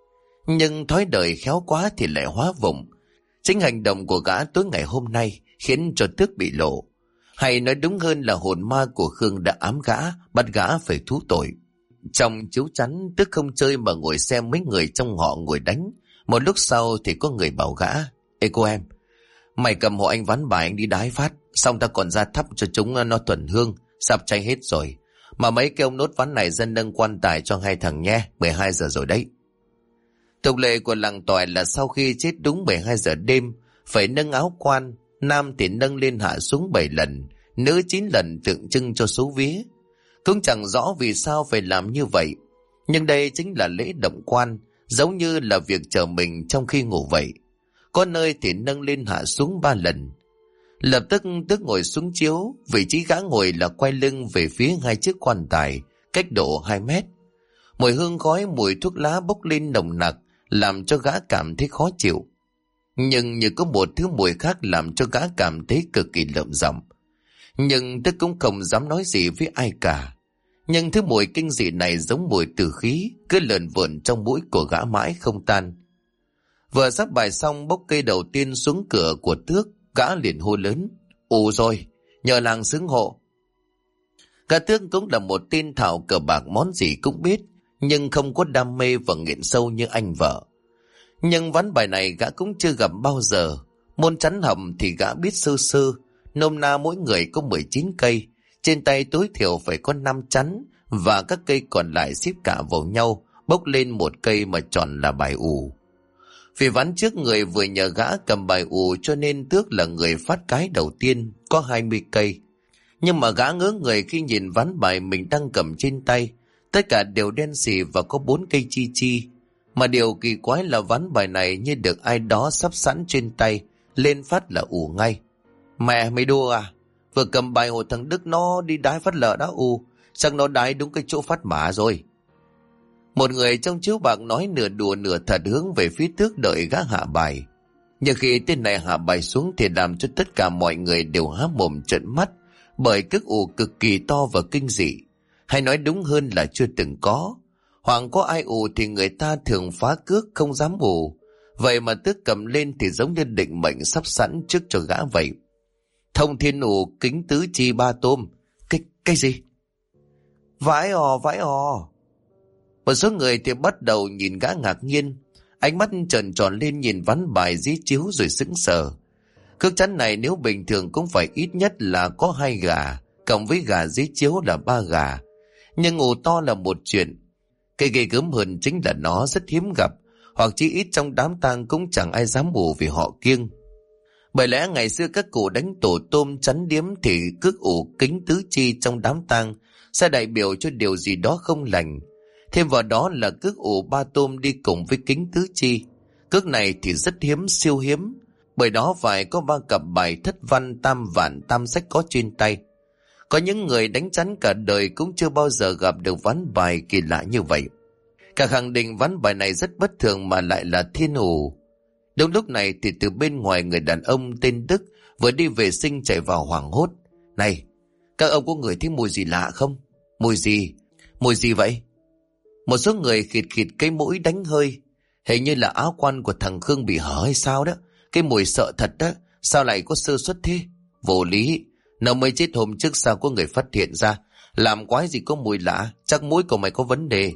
Nhưng thói đời khéo quá thì lại hóa vụng. Chính hành động của gã tối ngày hôm nay khiến cho Tước bị lộ, hay nói đúng hơn là hồn ma của Khương đã ám gã, bắt gã phải thú tội. Trong chiếu chắn, Tước không chơi mà ngồi xem mấy người trong họ ngồi đánh. Một lúc sau thì có người bảo gã: "Ê cô em, mày cầm hộ anh ván bài anh đi đái phát, xong ta còn ra thắp cho chúng nó thuần hương, sắp cháy hết rồi. Mà mấy cái ông nốt ván này dân nâng quan tài cho 2 thằng nhé, 12 giờ rồi đấy." Tục lệ của làng Tỏi là sau khi chết đúng 12 giờ đêm phải nâng áo quan, nam thì nâng lên hạ xuống 7 lần, nữ 9 lần tượng trưng cho số vía. Cũng chẳng rõ vì sao phải làm như vậy, nhưng đây chính là lễ động quan, giống như là việc chờ mình trong khi ngủ vậy. Có nơi thì nâng lên hạ xuống 3 lần. Lập tức Tước ngồi xuống chiếu, vị trí gã ngồi là quay lưng về phía 2 chiếc quan tài, cách độ 2 mét. Mùi hương khói, mùi thuốc lá bốc lên nồng nặc, làm cho gã cảm thấy khó chịu. Nhưng như có một thứ mùi khác làm cho gã cảm thấy cực kỳ lợm giọng. Nhưng Tước cũng không dám nói gì với ai cả. Nhưng thứ mùi kinh dị này giống mùi tử khí, cứ lờn vờn trong mũi của gã mãi không tan. Vừa sắp bài xong, bốc cây đầu tiên xuống cửa của Tước, gã liền hô lớn: "Ù rồi, nhờ làng xứng hộ." Gã Tước cũng là một tên thạo cờ bạc, món gì cũng biết, nhưng không có đam mê và nghiện sâu như anh vợ. Nhưng ván bài này gã cũng chưa gặp bao giờ. Môn chắn hầm thì gã biết sơ sơ, nôm na mỗi người có 19 cây, trên tay tối thiểu phải có 5 chắn, và các cây còn lại xếp cả vào nhau, bốc lên một cây mà tròn là bài ù. Vì ván trước người vừa nhờ gã cầm bài ù, cho nên Tước là người phát cái đầu tiên, có 20 cây. Nhưng mà gã ngớ người khi nhìn ván bài mình đang cầm trên tay, tất cả đều đen xì và có 4 cây chi chi. Mà điều kỳ quái là ván bài này như được ai đó sắp sẵn trên tay, lên phát là ù ngay. "Mẹ mày đùa à? Vừa cầm bài hồ thằng Đức nó đi đái phát lợ đã ù, chắc nó đái đúng cái chỗ phát mã rồi." Một người trong chiếu bạc nói nửa đùa nửa thật hướng về phía Tước đợi gã hạ bài. Nhưng khi tên này hạ bài xuống thì làm cho tất cả mọi người đều há mồm trợn mắt, bởi cước ù cực kỳ to và kinh dị, hay nói đúng hơn là chưa từng có. Hoặc có ai ù thì người ta thường phá cước không dám ù, vậy mà Tước cầm lên thì giống như định mệnh sắp sẵn trước cho gã vậy. "Thông thiên ù kính tứ chi ba tôm." Cái gì? Vãi ò. Một số người thì bắt đầu nhìn gã ngạc nhiên, ánh mắt tròn tròn lên nhìn ván bài dưới chiếu rồi sững sờ. Cước chắn này nếu bình thường cũng phải ít nhất là có 2 gà, cộng với gà dưới chiếu là 3 gà. Nhưng ổ to là một chuyện. Cái ghê gớm hơn chính là nó rất hiếm gặp, hoặc chí ít trong đám tang cũng chẳng ai dám ủ vì họ kiêng. Bởi lẽ ngày xưa các cụ đánh tổ tôm chắn điếm thì cước ủ kính tứ chi trong đám tang sẽ đại biểu cho điều gì đó không lành. Thêm vào đó là cước ủ 3 tôm đi cùng với kính tứ chi. Cước này thì rất hiếm, siêu hiếm. Bởi đó phải có 3 cặp bài thất văn tam vạn tam sách có trên tay. Có những người đánh chắn cả đời cũng chưa bao giờ gặp được ván bài kỳ lạ như vậy. Cả khẳng định ván bài này rất bất thường mà lại là thiên ủ. Đúng lúc này thì từ bên ngoài người đàn ông tên Đức vừa đi vệ sinh chạy vào hoảng hốt. Này, các ông có ngửi thấy mùi gì lạ không? Mùi gì? Mùi gì vậy? Một số người khịt khịt cái mũi đánh hơi. Hình như là áo quan của thằng Khương bị hở hay sao đó. Cái mùi sợ thật đó. Sao lại có sơ suất thế? Vô lý. Nó mới chết hôm trước sao có người phát hiện ra. Làm quái gì có mùi lạ. Chắc mũi của mày có vấn đề.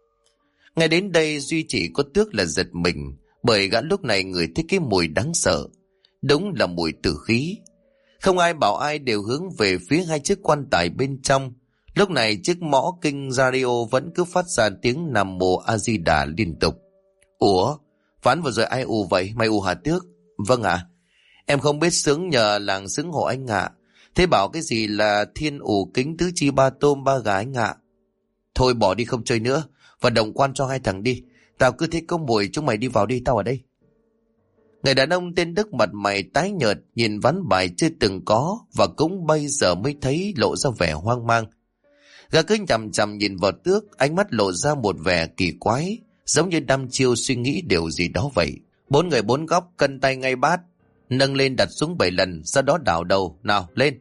Ngay đến đây Duy chỉ có Tước là giật mình. Bởi gã lúc này ngửi thấy cái mùi đáng sợ. Đúng là mùi tử khí. Không ai bảo ai, đều hướng về phía 2 chiếc quan tài bên trong. Lúc này chiếc mõ kinh radio vẫn cứ phát ra tiếng Nam Mô A Di Đà liên tục. Ủa, ván vừa rồi ai ù vậy? Mày ù hả Tước? Vâng ạ. Em không biết sướng nhờ làng xứng hộ anh ạ. Thế bảo cái gì là thiên ù kính tứ chi 3 tôm 3 gà anh ạ. Thôi bỏ đi không chơi nữa. Và đồng quan cho 2 thằng đi. Tao cứ thấy có mùi, chúng mày đi vào đi, tao ở đây. Người đàn ông tên Đức mặt mày tái nhợt, nhìn ván bài chưa từng có và cũng bây giờ mới thấy lộ ra vẻ hoang mang. Gã cứ chằm chằm nhìn vào Tước, ánh mắt lộ ra một vẻ kỳ quái, giống như đăm chiêu suy nghĩ điều gì đó vậy. 4 người 4 góc cân tay ngay bát, nâng lên đặt xuống 7 lần, sau đó đảo đầu, nào lên.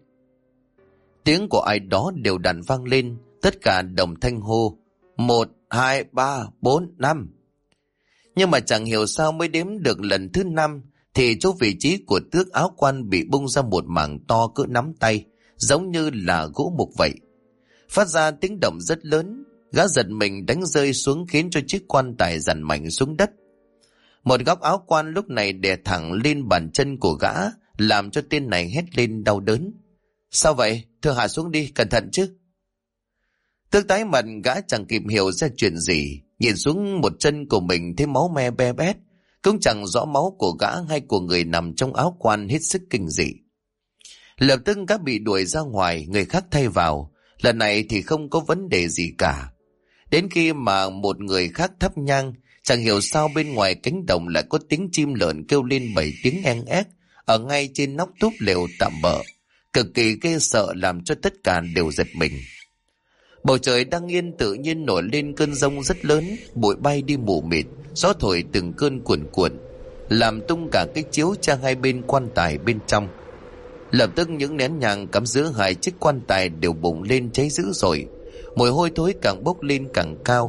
Tiếng của ai đó đều đặn vang lên, tất cả đồng thanh hô, 1, 2, 3, 4, 5. Nhưng mà chẳng hiểu sao mới đếm được lần thứ 5 thì chỗ vị trí của Tước áo quan bị bung ra một mảng to cỡ nắm tay, giống như là gỗ mục vậy. Phát ra tiếng động rất lớn, gã giật mình đánh rơi xuống khiến cho chiếc quan tài dằn mạnh xuống đất. Một góc áo quan lúc này đè thẳng lên bàn chân của gã, làm cho tên này hét lên đau đớn. Sao vậy? Thưa hạ xuống đi, cẩn thận chứ. Tước tái mặt, gã chẳng kịp hiểu ra chuyện gì, nhìn xuống một chân của mình thấy máu me be bét, cũng chẳng rõ máu của gã hay của người nằm trong áo quan, hết sức kinh dị. Lập tức gã bị đuổi ra ngoài, người khác thay vào. Lần này thì không có vấn đề gì cả. Đến khi mà một người khác thắp nhang, chẳng hiểu sao bên ngoài cánh đồng lại có tiếng chim lợn kêu lên 7 tiếng en ép ở ngay trên nóc túp lều tạm bợ, cực kỳ ghê sợ làm cho tất cả đều giật mình. Bầu trời đang yên tự nhiên nổi lên cơn giông rất lớn, bụi bay đi mù mịt, gió thổi từng cơn cuồn cuộn, làm tung cả cái chiếu trang hai bên quan tài bên trong. Lập tức những nén nhang cắm giữa 2 chiếc quan tài đều bùng lên cháy dữ dội, mùi hôi thối càng bốc lên càng cao.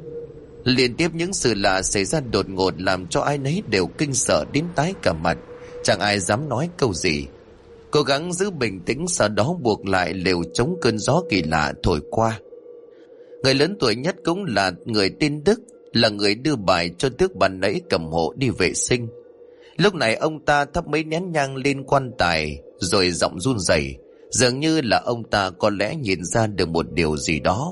Liên tiếp những sự lạ xảy ra đột ngột làm cho ai nấy đều kinh sợ đến tái cả mặt, chẳng ai dám nói câu gì. Cố gắng giữ bình tĩnh, sau đó buộc lại lều chống cơn gió kỳ lạ thổi qua. Người lớn tuổi nhất cũng là người tên Đức, là người đưa bài cho Tước ban nãy cầm hộ đi vệ sinh. Lúc này ông ta thắp mấy nén nhang lên quan tài, rồi giọng run rẩy, dường như là ông ta có lẽ nhìn ra được một điều gì đó.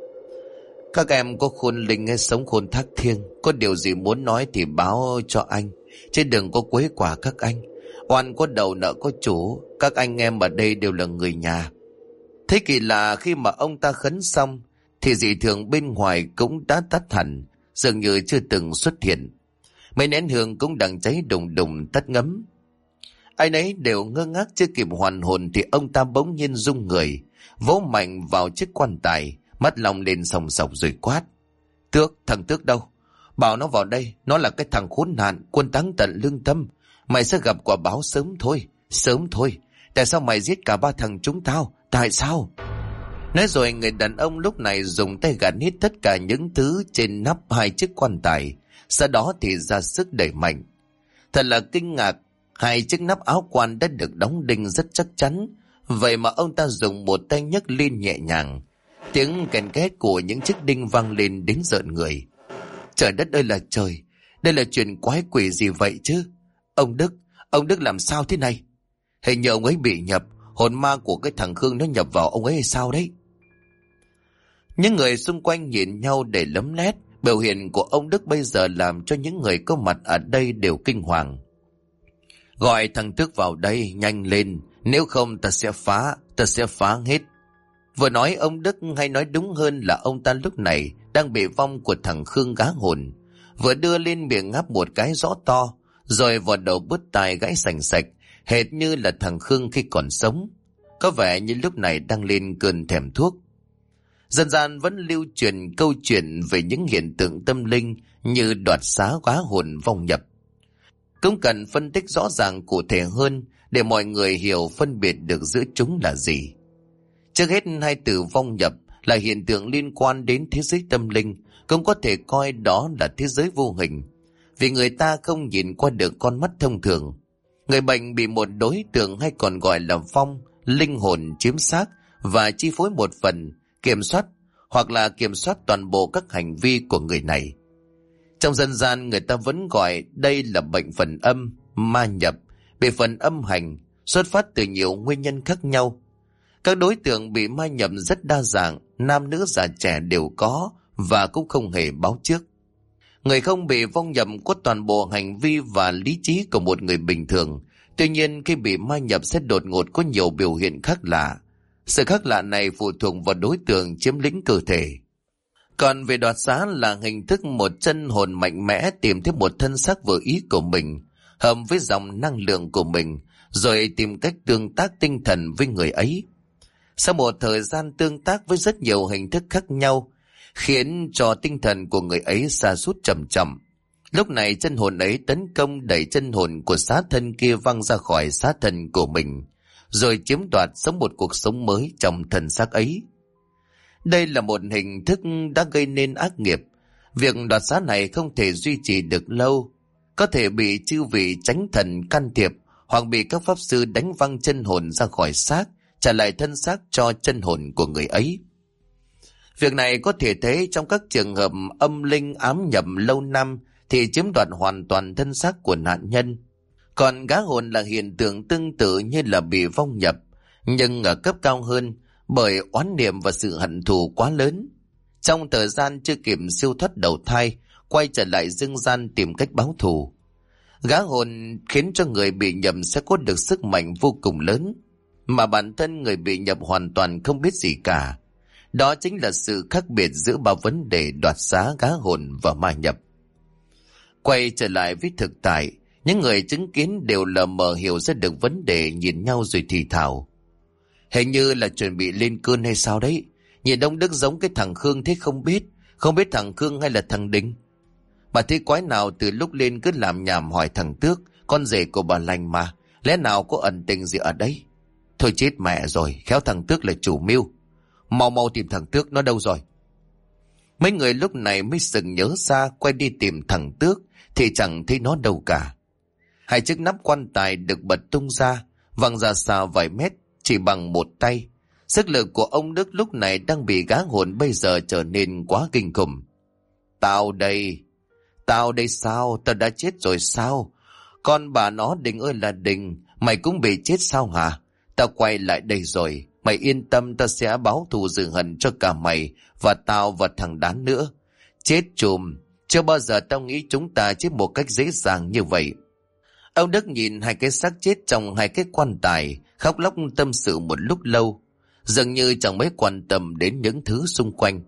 Các em có khôn linh hay sống khôn thác thiêng, có điều gì muốn nói thì báo cho anh, chứ đừng có quấy quả các anh. Oan có đầu nợ có chủ, các anh em ở đây đều là người nhà. Thế kỳ lạ, khi mà ông ta khấn xong thì dị thường bên ngoài cũng đã tắt hẳn, dường như chưa từng xuất hiện. Mấy nén hương cũng đang cháy đùng đùng tắt ngấm. Ai nấy đều ngơ ngác, chưa kịp hoàn hồn thì ông ta bỗng nhiên rung người, vỗ mạnh vào chiếc quan tài, mắt long lên sòng sọc rồi quát. Tước, thằng Tước đâu? Bảo nó vào đây, nó là cái thằng khốn nạn, quân táng tận lương tâm. Mày sẽ gặp quả báo sớm thôi, sớm thôi. Tại sao mày giết cả 3 thằng chúng tao? Tại sao? Nói rồi người đàn ông lúc này dùng tay gạt hết tất cả những thứ trên nắp 2 chiếc quan tài, sau đó thì ra sức đẩy mạnh. Thật là kinh ngạc, 2 chiếc nắp áo quan đã được đóng đinh rất chắc chắn, vậy mà ông ta dùng một tay nhấc lên nhẹ nhàng. Tiếng kèn két của những chiếc đinh vang lên đến rợn người. Trời đất ơi là trời, đây là chuyện quái quỷ gì vậy chứ? Ông Đức làm sao thế này? Hình như ông ấy bị nhập, Hồn ma của cái thằng Khương nó nhập vào ông ấy hay sao đấy? Những người xung quanh nhìn nhau để lấm lét. Biểu hiện của ông Đức bây giờ làm cho những người có mặt ở đây đều kinh hoàng. Gọi thằng Tước vào đây, nhanh lên, nếu không ta sẽ phá hết. Vừa nói ông Đức, hay nói đúng hơn là ông ta lúc này đang bị vong của thằng Khương gá hồn, vừa đưa lên miệng ngáp một cái rõ to, rồi vào đầu bứt tai gãy sành sạch, hệt như là thằng Khương khi còn sống. Có vẻ như lúc này đang lên cơn thèm thuốc. Dân gian vẫn lưu truyền câu chuyện về những hiện tượng tâm linh như đoạt xá gá hồn vong nhập. Cũng cần phân tích rõ ràng cụ thể hơn để mọi người hiểu phân biệt được giữa chúng là gì. Trước hết, hai từ vong nhập là hiện tượng liên quan đến thế giới tâm linh, cũng có thể coi đó là thế giới vô hình, vì người ta không nhìn qua được con mắt thông thường. Người bệnh bị một đối tượng hay còn gọi là vong, linh hồn chiếm xác và chi phối một phần, kiểm soát hoặc là kiểm soát toàn bộ các hành vi của người này. Trong dân gian, người ta vẫn gọi đây là bệnh phần âm, ma nhập, bị phần âm hành, xuất phát từ nhiều nguyên nhân khác nhau. Các đối tượng bị ma nhập rất đa dạng, nam nữ già trẻ đều có và cũng không hề báo trước. Người không bị vong nhập có toàn bộ hành vi và lý trí của một người bình thường. Tuy nhiên, khi bị ma nhập sẽ đột ngột có nhiều biểu hiện khác lạ. Sự khác lạ này phụ thuộc vào đối tượng chiếm lĩnh cơ thể. Còn về đoạt xá là hình thức một chân hồn mạnh mẽ tìm thấy một thân xác vừa ý của mình, hợp với dòng năng lượng của mình, rồi tìm cách tương tác tinh thần với người ấy. Sau một thời gian tương tác với rất nhiều hình thức khác nhau, khiến cho tinh thần của người ấy sa sút chậm chậm. Lúc này chân hồn ấy tấn công đẩy chân hồn của xá thân kia văng ra khỏi xá thân của mình, rồi chiếm đoạt sống một cuộc sống mới trong thân xác ấy. Đây là một hình thức đã gây nên ác nghiệp. Việc đoạt xá này không thể duy trì được lâu, có thể bị chư vị chánh thần can thiệp hoặc bị các pháp sư đánh văng chân hồn ra khỏi xác, trả lại thân xác cho chân hồn của người ấy. Việc này có thể thấy trong các trường hợp âm linh ám nhập lâu năm thì chiếm đoạt hoàn toàn thân xác của nạn nhân. Còn gá hồn là hiện tượng tương tự như là bị vong nhập, nhưng ở cấp cao hơn, bởi oán niệm và sự hận thù quá lớn. Trong thời gian chưa kịp siêu thoát đầu thai, quay trở lại dương gian tìm cách báo thù. Gá hồn khiến cho người bị nhập sẽ có được sức mạnh vô cùng lớn, mà bản thân người bị nhập hoàn toàn không biết gì cả. Đó chính là sự khác biệt giữa ba vấn đề đoạt xá, gá hồn và ma nhập. Quay trở lại với thực tại, những người chứng kiến đều lờ mờ hiểu ra được vấn đề, nhìn nhau rồi thì thào. Hình như là chuẩn bị lên cơn hay sao đấy. Nhìn ông Đức giống cái thằng Khương thế không biết thằng Khương hay là thằng Đinh. Bà thấy quái nào từ lúc lên cứ làm nhảm hỏi thằng Tước, con rể của bà lành mà, lẽ nào có ẩn tình gì ở đây? Thôi chết mẹ rồi, khéo thằng Tước là chủ mưu. Mau tìm thằng Tước, nó đâu rồi? Mấy người lúc này mới sừng nhớ ra, quay đi tìm thằng Tước thì chẳng thấy nó đâu cả. Hai chiếc nắp quan tài được bật tung ra, văng ra xa vài mét chỉ bằng một tay. Sức lực của ông Đức lúc này đang bị gá hồn bây giờ trở nên quá kinh khủng. Tao đây sao? Tao đã chết rồi sao? Con bà nó Đình ơi là Đình, mày cũng bị chết sao hả? Tao quay lại đây rồi, mày yên tâm, tao sẽ báo thù rửa hận cho cả mày và tao và thằng Đán nữa. Chết chùm, chưa bao giờ tao nghĩ chúng ta chết một cách dễ dàng như vậy. Ông Đức nhìn hai cái xác chết trong hai cái quan tài, khóc lóc tâm sự một lúc lâu, dường như chẳng mấy quan tâm đến những thứ xung quanh.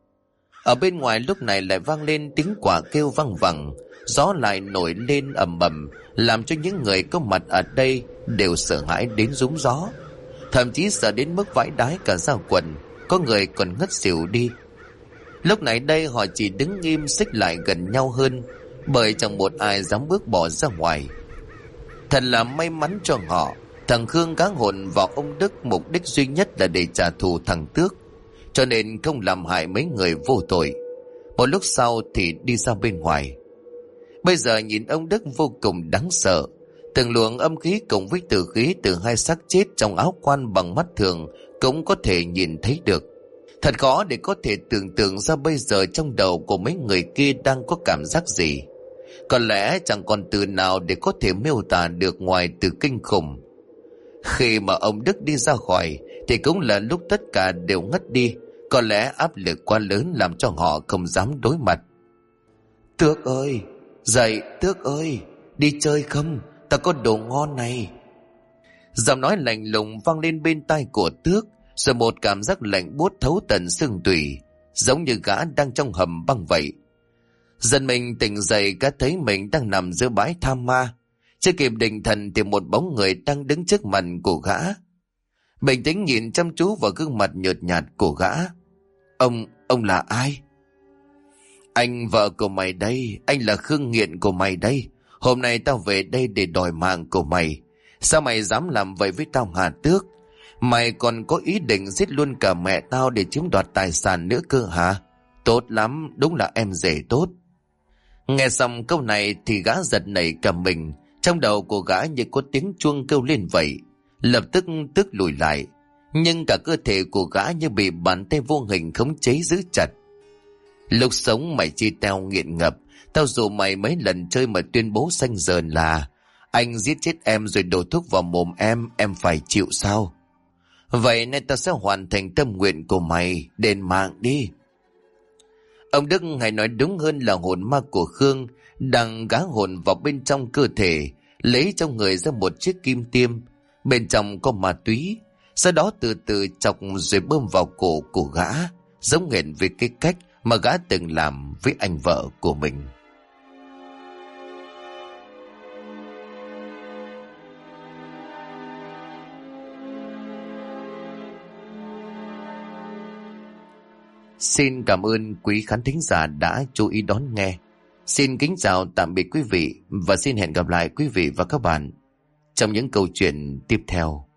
Ở bên ngoài lúc này lại vang lên tiếng quả kêu văng vẳng, gió lại nổi lên ầm ầm, làm cho những người có mặt ở đây đều sợ hãi đến rúng gió, thậm chí sợ đến mức vãi đái cả da quần, có người còn ngất xỉu đi. Lúc này đây họ chỉ đứng im xích lại gần nhau hơn, bởi chẳng một ai dám bước bỏ ra ngoài. Thật là may mắn cho họ, thằng Khương gá hồn vào ông Đức mục đích duy nhất là để trả thù thằng Tước, cho nên không làm hại mấy người vô tội. Một lúc sau thì đi ra bên ngoài. Bây giờ nhìn ông Đức vô cùng đáng sợ. Từng luồng âm khí cùng với tử khí từ hai xác chết trong áo quan bằng mắt thường cũng có thể nhìn thấy được. Thật khó để có thể tưởng tượng ra bây giờ trong đầu của mấy người kia đang có cảm giác gì. Có lẽ chẳng còn từ nào để có thể miêu tả được ngoài từ kinh khủng. Khi mà ông Đức đi ra khỏi thì cũng là lúc tất cả đều ngất đi. Có lẽ áp lực quá lớn làm cho họ không dám đối mặt. Tước ơi, dậy Tước ơi, đi chơi không? Ta có đồ ngon này. Giọng nói lạnh lùng vang lên bên tai của Tước, rồi một cảm giác lạnh buốt thấu tận xương tủy, giống như gã đang trong hầm băng vậy. Dần mình tỉnh dậy, gã thấy mình đang nằm giữa bãi tha ma. Chưa kịp định thần thì một bóng người đang đứng trước mặt của gã. Bình tĩnh nhìn chăm chú vào gương mặt nhợt nhạt của gã. Ông là ai? Anh vợ của mày đây, anh là Khương Nghiện của mày đây. Hôm nay tao về đây để đòi mạng của mày. Sao mày dám làm vậy với tao hả Tước? Mày còn có ý định giết luôn cả mẹ tao để chiếm đoạt tài sản nữa cơ hả? Tốt lắm, đúng là em rể tốt. Nghe xong câu này thì gã giật nảy cả mình. Trong đầu của gã như có tiếng chuông kêu lên vậy. Lập tức Tước lùi lại. Nhưng cả cơ thể của gã như bị bàn tay vô hình khống chế giữ chặt. Lúc sống mày chi teo nghiện ngập. Tao dụ mày mấy lần chơi mà tuyên bố xanh dờn là anh giết chết em rồi đổ thuốc vào mồm em phải chịu sao? Vậy nên tao sẽ hoàn thành tâm nguyện của mày, đền mạng đi. Ông Đức hay nói đúng hơn là hồn ma của Khương đang gá hồn vào bên trong cơ thể, lấy trong người ra một chiếc kim tiêm. Bên trong có ma túy, sau đó từ từ chọc rồi bơm vào cổ của gã, giống hệt với cái cách mà gã từng làm với anh vợ của mình. Xin cảm ơn quý khán thính giả đã chú ý đón nghe. Xin kính chào tạm biệt quý vị và xin hẹn gặp lại quý vị và các bạn trong những câu chuyện tiếp theo.